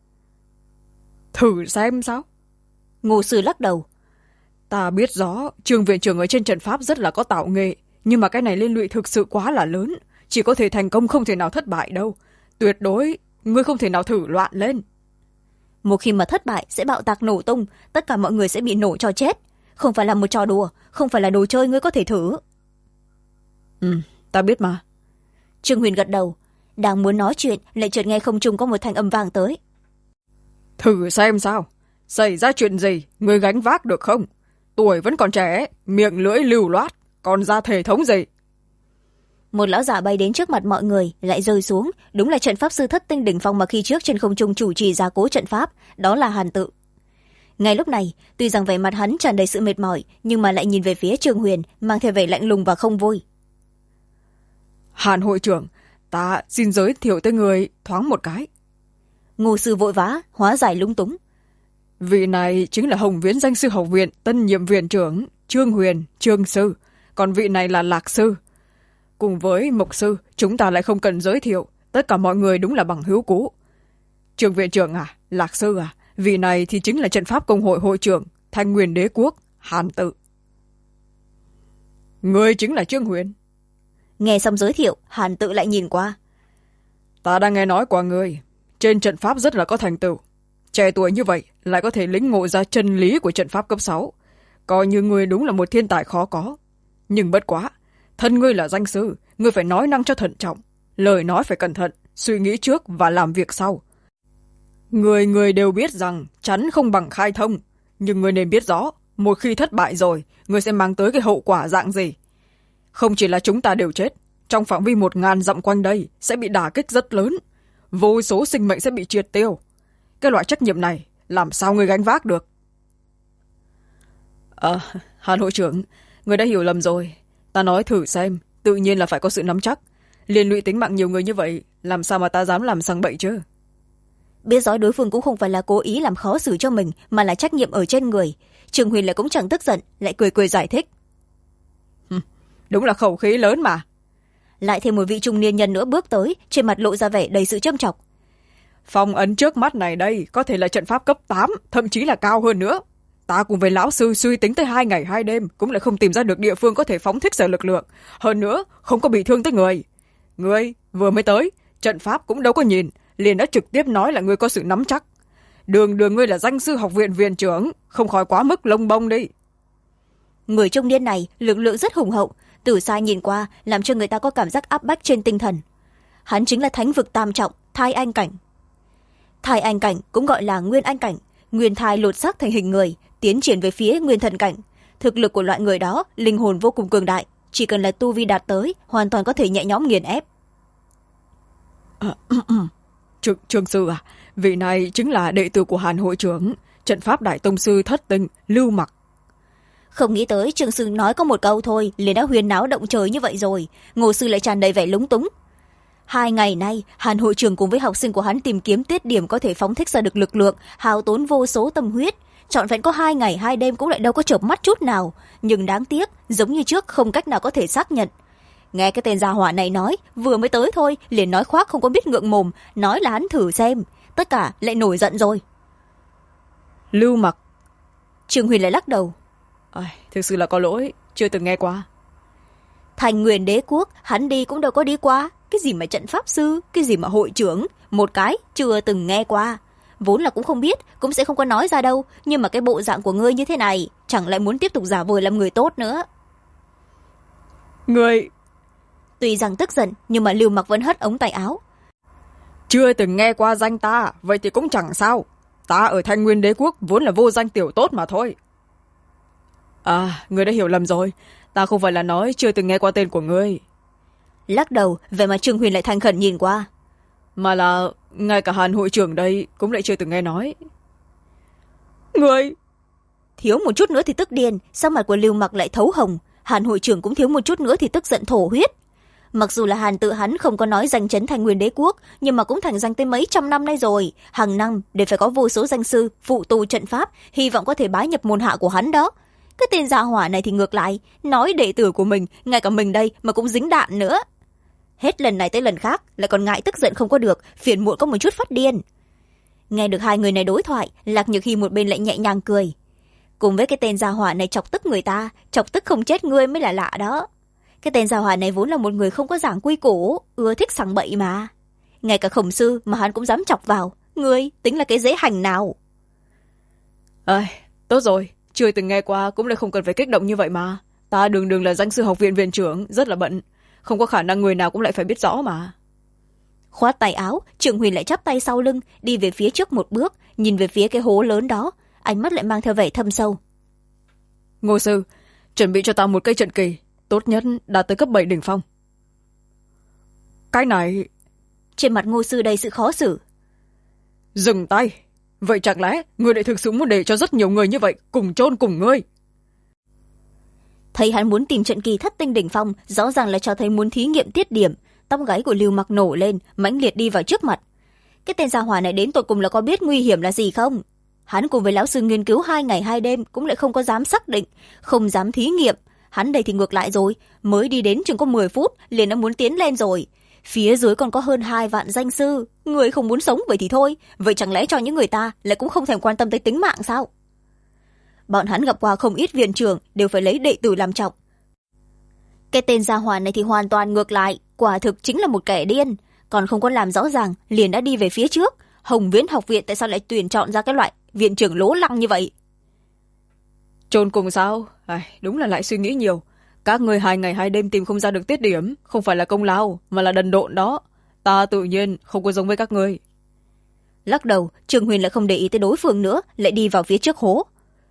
[SPEAKER 2] Thử xem sao?
[SPEAKER 1] Ngô Sư lắc đầu.
[SPEAKER 2] Ta biết rõ, Trường viện trưởng ở trên trận pháp rất là có tạo nghệ, nhưng mà cái này liên lụy thực sự quá là lớn, chỉ có thể thành công không thể nào thất bại đâu. Tuyệt đối, ngươi không thể nào thử loạn lên.
[SPEAKER 1] Một khi mà thất bại sẽ bạo tạc nổ tung, tất cả mọi người sẽ bị nổ cho chết. Không phải là một trò đùa, không phải là đồ chơi ngươi có thể thử.
[SPEAKER 2] Ta biết mà.
[SPEAKER 1] Trương Huyền gật đầu, đang muốn nói chuyện, lại chợt nghe không trung có một thanh âm vang tới.
[SPEAKER 2] Thử xem sao? Xảy ra chuyện gì, ngươi gánh vác được không? Tuổi vẫn còn trẻ, miệng lưỡi lưu loát, còn ra thể thống gì?
[SPEAKER 1] Một lão giả bay đến trước mặt mọi người, lại rơi xuống. Đúng là trận pháp sư thất tinh đỉnh phong mà khi trước trên không trung chủ trì gia cố trận pháp, đó là Hàn Tự. Ngay lúc này, tuy rằng vẻ mặt hắn tràn đầy sự mệt mỏi, nhưng mà lại nhìn về phía Trương Huyền, mang theo vẻ lạnh lùng và không vui.
[SPEAKER 2] Hàn hội trưởng, ta xin giới thiệu tới người thoáng một cái.
[SPEAKER 1] Ngô Sư vội vã, hóa giải lung túng.
[SPEAKER 2] Vị này chính là Hồng Viễn danh sư học viện, tân nhiệm viện trưởng, Trương Huyền, Trương Sư. Còn vị này là Lạc Sư. Cùng với Mộc Sư, chúng ta lại không cần giới thiệu. Tất cả mọi người đúng là bằng hữu cũ. Trương viện trưởng à, Lạc Sư à, vị này thì chính là trận pháp công hội hội trưởng, Thanh Nguyên Đế Quốc, Hàn Tự. Người chính là Trương Huyền.
[SPEAKER 1] Nghe xong giới thiệu, Hàn Tự lại nhìn qua.
[SPEAKER 2] Ta đang nghe nói qua người, trên trận pháp rất là có thành tựu. Trẻ tuổi như vậy lại có thể lĩnh ngộ ra chân lý của trận pháp cấp 6. Coi như ngươi đúng là một thiên tài khó có. Nhưng bất quá, thân ngươi là danh sư, ngươi phải nói năng cho thận trọng. Lời nói phải cẩn thận, suy nghĩ trước và làm việc sau. Người đều biết rằng chắn không bằng khai thông. Nhưng ngươi nên biết rõ, một khi thất bại rồi, ngươi sẽ mang tới cái hậu quả dạng gì. Không chỉ là chúng ta đều chết, trong phạm vi 1000 dặm quanh đây sẽ bị đả kích rất lớn. Vô số sinh mệnh sẽ bị triệt tiêu. Cái loại trách nhiệm này làm sao người gánh vác được? Hàn hội trưởng, người đã hiểu lầm rồi. Ta nói thử xem, tự nhiên là phải có sự nắm chắc. Liên lụy tính mạng nhiều người như vậy, làm sao mà ta dám làm sang bậy chứ?
[SPEAKER 1] Biết rõ đối phương cũng không phải là cố ý làm khó xử cho mình, mà là trách nhiệm ở trên người. Trương Huyền lại cũng chẳng tức giận, lại cười cười giải thích.
[SPEAKER 2] Đúng là khẩu khí lớn mà.
[SPEAKER 1] Lại thêm một vị trung niên nhân nữa bước tới, trên mặt lộ ra vẻ đầy sự châm chọc.
[SPEAKER 2] Phong ấn trước mắt này đây có thể là trận pháp cấp 8, thậm chí là cao hơn nữa. Ta cùng với lão sư suy tính tới 2 ngày 2 đêm cũng lại không tìm ra được địa phương có thể phóng thích sở lực lượng. Hơn nữa, không có bị thương tới người. Ngươi vừa mới tới, trận pháp cũng đâu có nhìn, liền đã trực tiếp nói là ngươi có sự nắm chắc. Đường ngươi là danh sư học viện viện trưởng, không khỏi quá mức lông bông đi.
[SPEAKER 1] Người trung niên này lực lượng rất hùng hậu, từ xa nhìn qua làm cho người ta có cảm giác áp bách trên tinh thần. Hắn chính là thánh vực tam trọng, thai anh cảnh. Thai anh cảnh cũng gọi là nguyên anh cảnh, nguyên thai lột xác thành hình người, tiến triển về phía nguyên thần cảnh. Thực lực của loại người đó, linh hồn vô cùng cường đại, chỉ cần là tu vi đạt tới, hoàn toàn có thể nhẹ nhõm nghiền ép.
[SPEAKER 2] Trương sư à, vị này chính là đệ tử của Hàn hội trưởng, trận pháp đại tông sư thất tinh Lưu Mặc.
[SPEAKER 1] Không nghĩ tới Trương sư nói có một câu thôi liền đã huyên náo động trời như vậy rồi. Ngô sư lại tràn đầy vẻ lúng túng. 2 ngày nay, Hàn hội trưởng cùng với học sinh của hắn tìm kiếm tiết điểm có thể phóng thích ra được lực lượng, hao tốn vô số tâm huyết. Trọn vẹn có 2 ngày 2 đêm cũng lại đâu có chợp mắt chút nào. Nhưng đáng tiếc, giống như trước không cách nào có thể xác nhận. Nghe cái tên gia hỏa này nói, vừa mới tới thôi, liền nói khoác không có biết ngượng mồm, nói là hắn thử xem. Tất cả lại nổi giận rồi.
[SPEAKER 2] Lưu Mặc.
[SPEAKER 1] Trương Huyền lại lắc đầu.
[SPEAKER 2] Thực sự là có lỗi, chưa từng nghe qua.
[SPEAKER 1] Thành Nguyên Đế Quốc, hắn đi cũng đâu có đi qua. Cái gì mà trận pháp sư, cái gì mà hội trưởng, một cái chưa từng nghe qua. Vốn là cũng không biết, cũng sẽ không có nói ra đâu. Nhưng mà cái bộ dạng của ngươi như thế này, chẳng lại muốn tiếp tục giả vờ làm người tốt nữa.
[SPEAKER 2] Người...
[SPEAKER 1] Tuy rằng tức giận, nhưng mà Lưu Mặc vẫn hất ống tay áo.
[SPEAKER 2] Chưa từng nghe qua danh ta, vậy thì cũng chẳng sao. Ta ở Thanh Nguyên Đế Quốc vốn là vô danh tiểu tốt mà thôi. Ngươi đã hiểu lầm rồi. Ta không phải là nói chưa từng nghe qua tên của ngươi.
[SPEAKER 1] Lắc đầu, về mà Trương Huyền lại thành khẩn nhìn qua.
[SPEAKER 2] Mà là ngay cả Hàn hội trưởng đây cũng lại chưa từng nghe nói. Ngươi...
[SPEAKER 1] Thiếu một chút nữa thì tức điên, sắc mặt của Lưu Mặc lại thấu hồng. Hàn hội trưởng cũng thiếu một chút nữa thì tức giận thổ huyết. Mặc dù là Hàn tự hắn không có nói danh chấn Thanh Nguyên Đế Quốc, nhưng mà cũng thành danh tới mấy trăm năm nay rồi. Hàng năm đều phải có vô số danh sư phụ tu trận pháp, hy vọng có thể bái nhập môn hạ của hắn đó. Cái tên gia hỏa này thì ngược lại, nói đệ tử của mình, ngay cả mình đây mà cũng dính đạn nữa. Hết lần này tới lần khác, lại còn ngại tức giận không có được, phiền muộn có một chút phát điên. Nghe được hai người này đối thoại, Lạc Nhược Hy một bên lại nhẹ nhàng cười. Cùng với cái tên gia hỏa này chọc tức người ta, chọc tức không chết ngươi mới là lạ đó. Cái tên gia hỏa này vốn là một người không có giảng quy củ, ưa thích sằng bậy mà. Ngay cả Khổng sư mà hắn cũng dám chọc vào, ngươi tính là cái dễ hành nào.
[SPEAKER 2] Tốt rồi, chưa từng nghe qua cũng lại không cần phải kích động như vậy mà. Ta đường là danh sư học viện viện trưởng, rất là bận, không có khả năng người nào cũng lại phải biết rõ mà.
[SPEAKER 1] Khoát tay áo, Trương Huyền lại chắp tay sau lưng, đi về phía trước một bước, nhìn về phía cái hố lớn đó, ánh mắt lại mang theo vẻ thâm sâu.
[SPEAKER 2] Ngô sư, chuẩn bị cho ta một cây trận kỳ, tốt nhất đạt tới cấp 7 đỉnh phong. Cái này...
[SPEAKER 1] Trên mặt Ngô sư đầy sự khó xử.
[SPEAKER 2] Dừng tay, vậy chẳng lẽ ngươi lại thực sự muốn để cho rất nhiều người như vậy cùng chôn cùng ngươi?
[SPEAKER 1] Thấy hắn muốn tìm trận kỳ thất tinh đỉnh phong, rõ ràng là cho thấy muốn thí nghiệm tiết điểm. Tóc gáy của Lưu Mặc nổ lên, mãnh liệt đi vào trước mặt. Cái tên gia hỏa này đến tột cùng là có biết nguy hiểm là gì không? Hắn cùng với lão sư nghiên cứu 2 ngày 2 đêm cũng lại không có dám xác định, không dám thí nghiệm. Hắn đây thì ngược lại rồi, mới đi đến chừng có 10 phút liền đã muốn tiến lên rồi. Phía dưới còn có hơn 2 vạn danh sư, người không muốn sống vậy thì thôi, vậy chẳng lẽ cho những người ta lại cũng không thèm quan tâm tới tính mạng sao? Bọn hắn gặp qua không ít viện trưởng đều phải lấy đệ tử làm trọng. Cái tên gia hỏa này thì hoàn toàn ngược lại, quả thực chính là một kẻ điên, còn không có làm rõ ràng liền đã đi về phía trước. Hồng Viễn học viện tại sao lại tuyển chọn ra cái loại viện trưởng lố lăng như vậy?
[SPEAKER 2] Chôn cùng sao? Đúng là lại suy nghĩ nhiều. Các người 2 ngày 2 đêm tìm không ra được tiết điểm, không phải là công lao mà là đần độn đó. Ta tự nhiên không có giống với các ngươi.
[SPEAKER 1] Lắc đầu, Trương Huyền lại không để ý tới đối phương nữa, lại đi vào phía trước hố.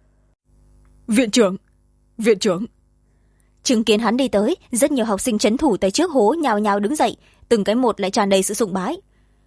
[SPEAKER 2] Viện trưởng.
[SPEAKER 1] Chứng kiến hắn đi tới, rất nhiều học sinh trấn thủ tại trước hố nhào nhào đứng dậy, từng cái một lại tràn đầy sự sùng bái.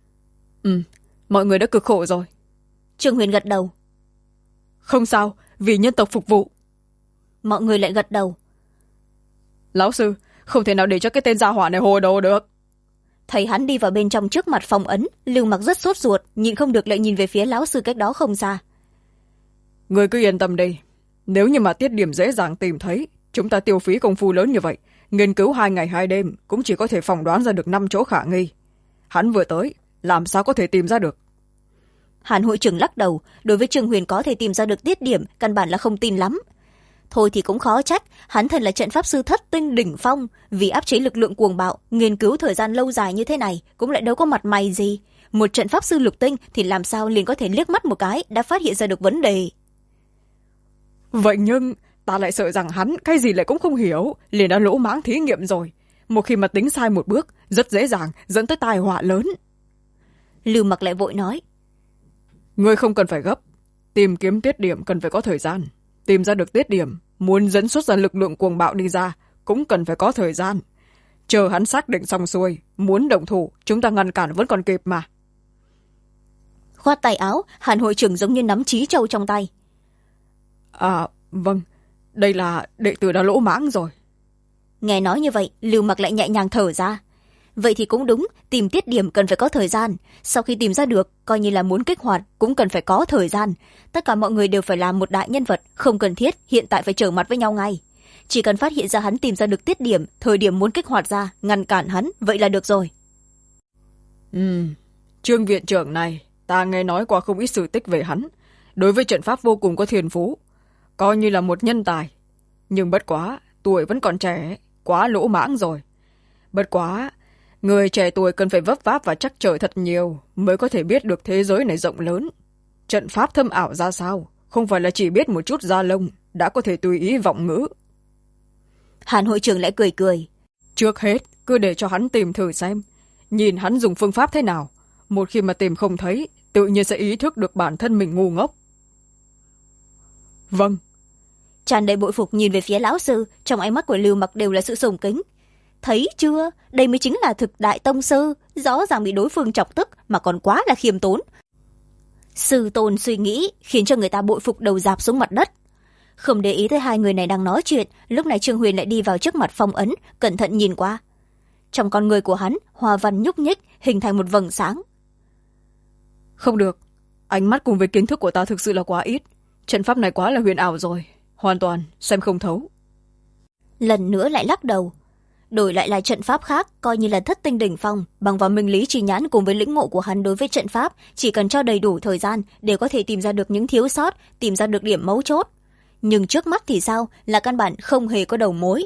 [SPEAKER 2] Mọi người đã cực khổ rồi.
[SPEAKER 1] Trương Huyền gật đầu.
[SPEAKER 2] Không sao, vì nhân tộc phục vụ.
[SPEAKER 1] Mọi người lại gật đầu.
[SPEAKER 2] Lão sư, không thể nào để cho cái tên gia hỏa này hồ đồ được.
[SPEAKER 1] Thấy hắn đi vào bên trong trước mặt phòng ấn, Lưu Mặc rất sốt ruột, nhịn không được lại nhìn về phía lão sư cách đó không xa.
[SPEAKER 2] Người cứ yên tâm đi, nếu như mà tiết điểm dễ dàng tìm thấy, chúng ta tiêu phí công phu lớn như vậy, nghiên cứu 2 ngày 2 đêm cũng chỉ có thể phỏng đoán ra được 5 chỗ khả nghi. Hắn vừa tới, làm sao có thể tìm ra được?
[SPEAKER 1] Hàn hội trưởng lắc đầu, đối với Trương Huyền có thể tìm ra được tiết điểm, căn bản là không tin lắm. Thôi thì cũng khó trách, hắn thật là trận pháp sư thất tinh đỉnh phong, vì áp chế lực lượng cuồng bạo, nghiên cứu thời gian lâu dài như thế này, cũng lại đâu có mặt mày gì. Một trận pháp sư lục tinh thì làm sao liền có thể liếc mắt một cái đã phát hiện ra được vấn đề.
[SPEAKER 2] Vậy nhưng ta lại sợ rằng hắn cái gì lại cũng không hiểu, liền đã lỗ mãng thí nghiệm rồi. Một khi mà tính sai một bước, rất dễ dàng dẫn tới tai họa lớn.
[SPEAKER 1] Lưu Mặc lại vội nói.
[SPEAKER 2] Ngươi không cần phải gấp. Tìm kiếm tiết điểm cần phải có thời gian. Tìm ra được tiết điểm, muốn dẫn xuất ra lực lượng cuồng bạo đi ra, cũng cần phải có thời gian. Chờ hắn xác định xong xuôi, muốn động thủ, chúng ta ngăn cản vẫn còn kịp mà.
[SPEAKER 1] Khoát tay áo, Hàn hội trưởng giống như nắm trí châu trong tay.
[SPEAKER 2] À, vâng, đây là đệ tử đã lỗ mãng rồi.
[SPEAKER 1] Nghe nói như vậy, Lưu Mặc lại nhẹ nhàng thở ra. Vậy thì cũng đúng, tìm tiết điểm cần phải có thời gian. Sau khi tìm ra được, coi như là muốn kích hoạt cũng cần phải có thời gian. Tất cả mọi người đều phải làm một đại nhân vật, không cần thiết hiện tại phải trở mặt với nhau ngay. Chỉ cần phát hiện ra hắn tìm ra được tiết điểm, thời điểm muốn kích hoạt ra, ngăn cản hắn, vậy là được rồi.
[SPEAKER 2] Trương viện trưởng này, ta nghe nói qua không ít sự tích về hắn. Đối với trận pháp vô cùng có thiên phú, coi như là một nhân tài. Nhưng bất quá, tuổi vẫn còn trẻ, quá lỗ mãng rồi. Bất quá, người trẻ tuổi cần phải vấp váp và trắc trở thật nhiều mới có thể biết được thế giới này rộng lớn. Trận pháp thâm ảo ra sao, không phải là chỉ biết một chút da lông đã có thể tùy ý vọng ngữ.
[SPEAKER 1] Hàn hội trưởng lại cười cười.
[SPEAKER 2] Trước hết, cứ để cho hắn tìm thử xem. Nhìn hắn dùng phương pháp thế nào. Một khi mà tìm không thấy, tự nhiên sẽ ý thức được bản thân mình ngu ngốc. Vâng.
[SPEAKER 1] Tràn đầy bội phục nhìn về phía lão sư, trong ánh mắt của Lưu Mặc đều là sự sùng kính. Thấy chưa, đây mới chính là thực đại tông sư, rõ ràng bị đối phương chọc tức mà còn quá là khiêm tốn. Sư tôn suy nghĩ khiến cho người ta bội phục đầu rạp xuống mặt đất. Không để ý tới hai người này đang nói chuyện, lúc này Trương Huyền lại đi vào trước mặt phong ấn, cẩn thận nhìn qua. Trong con người của hắn, hoa văn nhúc nhích, hình thành một vầng sáng.
[SPEAKER 2] Không được, ánh mắt cùng với kiến thức của ta thực sự là quá ít. Trận pháp này quá là huyền ảo rồi, hoàn toàn xem không thấu.
[SPEAKER 1] Lần nữa lại lắc đầu. Đổi lại là trận pháp khác, coi như là thất tinh đỉnh phong, bằng vào minh lý chi nhãn cùng với lĩnh ngộ của hắn đối với trận pháp, chỉ cần cho đầy đủ thời gian đều có thể tìm ra được những thiếu sót, tìm ra được điểm mấu chốt. Nhưng trước mắt thì sao, là căn bản không hề có đầu mối.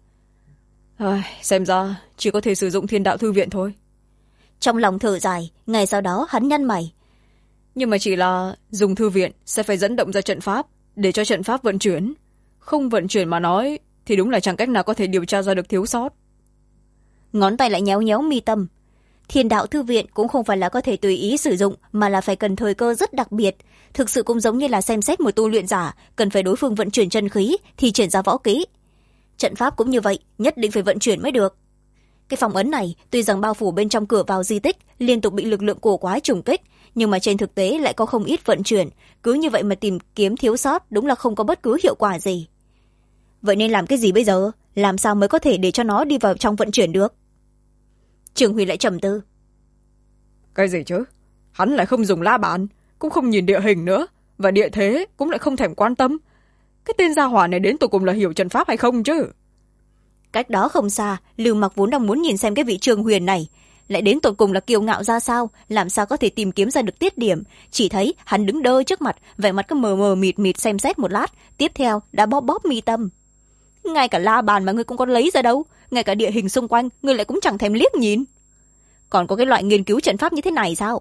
[SPEAKER 2] Xem ra chỉ có thể sử dụng Thiên Đạo Thư Viện thôi.
[SPEAKER 1] Trong lòng thở dài, ngày sau đó hắn nhăn mày.
[SPEAKER 2] Nhưng mà chỉ là dùng thư viện sẽ phải dẫn động ra trận pháp, để cho trận pháp vận chuyển. Không vận chuyển mà nói thì đúng là chẳng cách nào có thể điều tra ra được thiếu sót.
[SPEAKER 1] Ngón tay lại nhéo nhéo mi tâm. Thiên Đạo Thư Viện cũng không phải là có thể tùy ý sử dụng, mà là phải cần thời cơ rất đặc biệt. Thực sự cũng giống như là xem xét một tu luyện giả, cần phải đối phương vận chuyển chân khí thì chuyển ra võ kỹ. Trận pháp cũng như vậy, nhất định phải vận chuyển mới được. Cái phong ấn này tuy rằng bao phủ bên trong cửa vào di tích, liên tục bị lực lượng cổ quái trùng kích, nhưng mà trên thực tế lại có không ít vận chuyển. Cứ như vậy mà tìm kiếm thiếu sót đúng là không có bất cứ hiệu quả gì. Vậy nên làm cái gì bây giờ? Làm sao mới có thể để cho nó đi vào trong vận chuyển được? Trường Huy lại trầm tư.
[SPEAKER 2] Cái gì chứ? Hắn lại không dùng la bàn, cũng không nhìn địa hình nữa, và địa thế cũng lại không thèm quan tâm. Cái tên gia hỏa này đến tụi cùng là hiểu trận pháp hay không chứ?
[SPEAKER 1] Cách đó không xa, Lưu Mặc vốn đang muốn nhìn xem cái vị Trương Huyền này lại đến tụi cùng là kiêu ngạo ra sao, làm sao có thể tìm kiếm ra được tiết điểm. Chỉ thấy hắn đứng đơ trước mặt, vẻ mặt cứ mờ mờ mịt mịt xem xét một lát, tiếp theo đã bóp bóp mi tâm. Ngay cả la bàn mà ngươi cũng có lấy ra đâu, ngay cả địa hình xung quanh ngươi lại cũng chẳng thèm liếc nhìn. Còn có cái loại nghiên cứu trận pháp như thế này sao?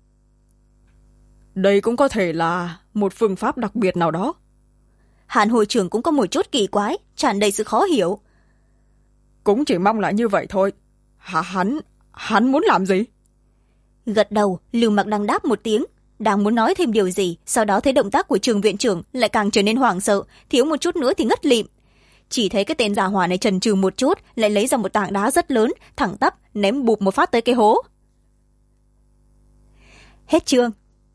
[SPEAKER 2] Đây cũng có thể là một phương pháp đặc biệt nào đó.
[SPEAKER 1] Hàn hội trưởng cũng có một chút kỳ quái, tràn đầy sự khó hiểu.
[SPEAKER 2] Cũng chỉ mong là như vậy thôi. Hắn muốn làm gì?
[SPEAKER 1] Gật đầu, Lưu Mặc đang đáp một tiếng, đang muốn nói thêm điều gì, sau đó thấy động tác của Trường viện trưởng lại càng trở nên hoảng sợ, thiếu một chút nữa thì ngất lịm. Chỉ thấy cái tên già hỏa này chần chừ một chút, lại lấy ra một tảng đá rất lớn, thẳng tắp ném bụp một phát tới cái hố. Hết chương.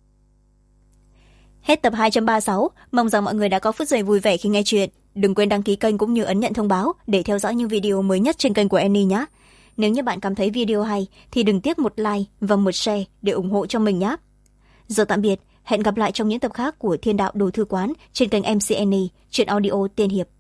[SPEAKER 1] Hết tập 236, mong rằng mọi người đã có phút giây vui vẻ khi nghe chuyện. Đừng quên đăng ký kênh cũng như ấn nhận thông báo để theo dõi những video mới nhất trên kênh của Annie nhé. Nếu như bạn cảm thấy video hay thì đừng tiếc một like và một share để ủng hộ cho mình nhé. Giờ tạm biệt, hẹn gặp lại trong những tập khác của Thiên Đạo Đồ Thư Quán trên kênh MC Annie, truyện audio tiên hiệp.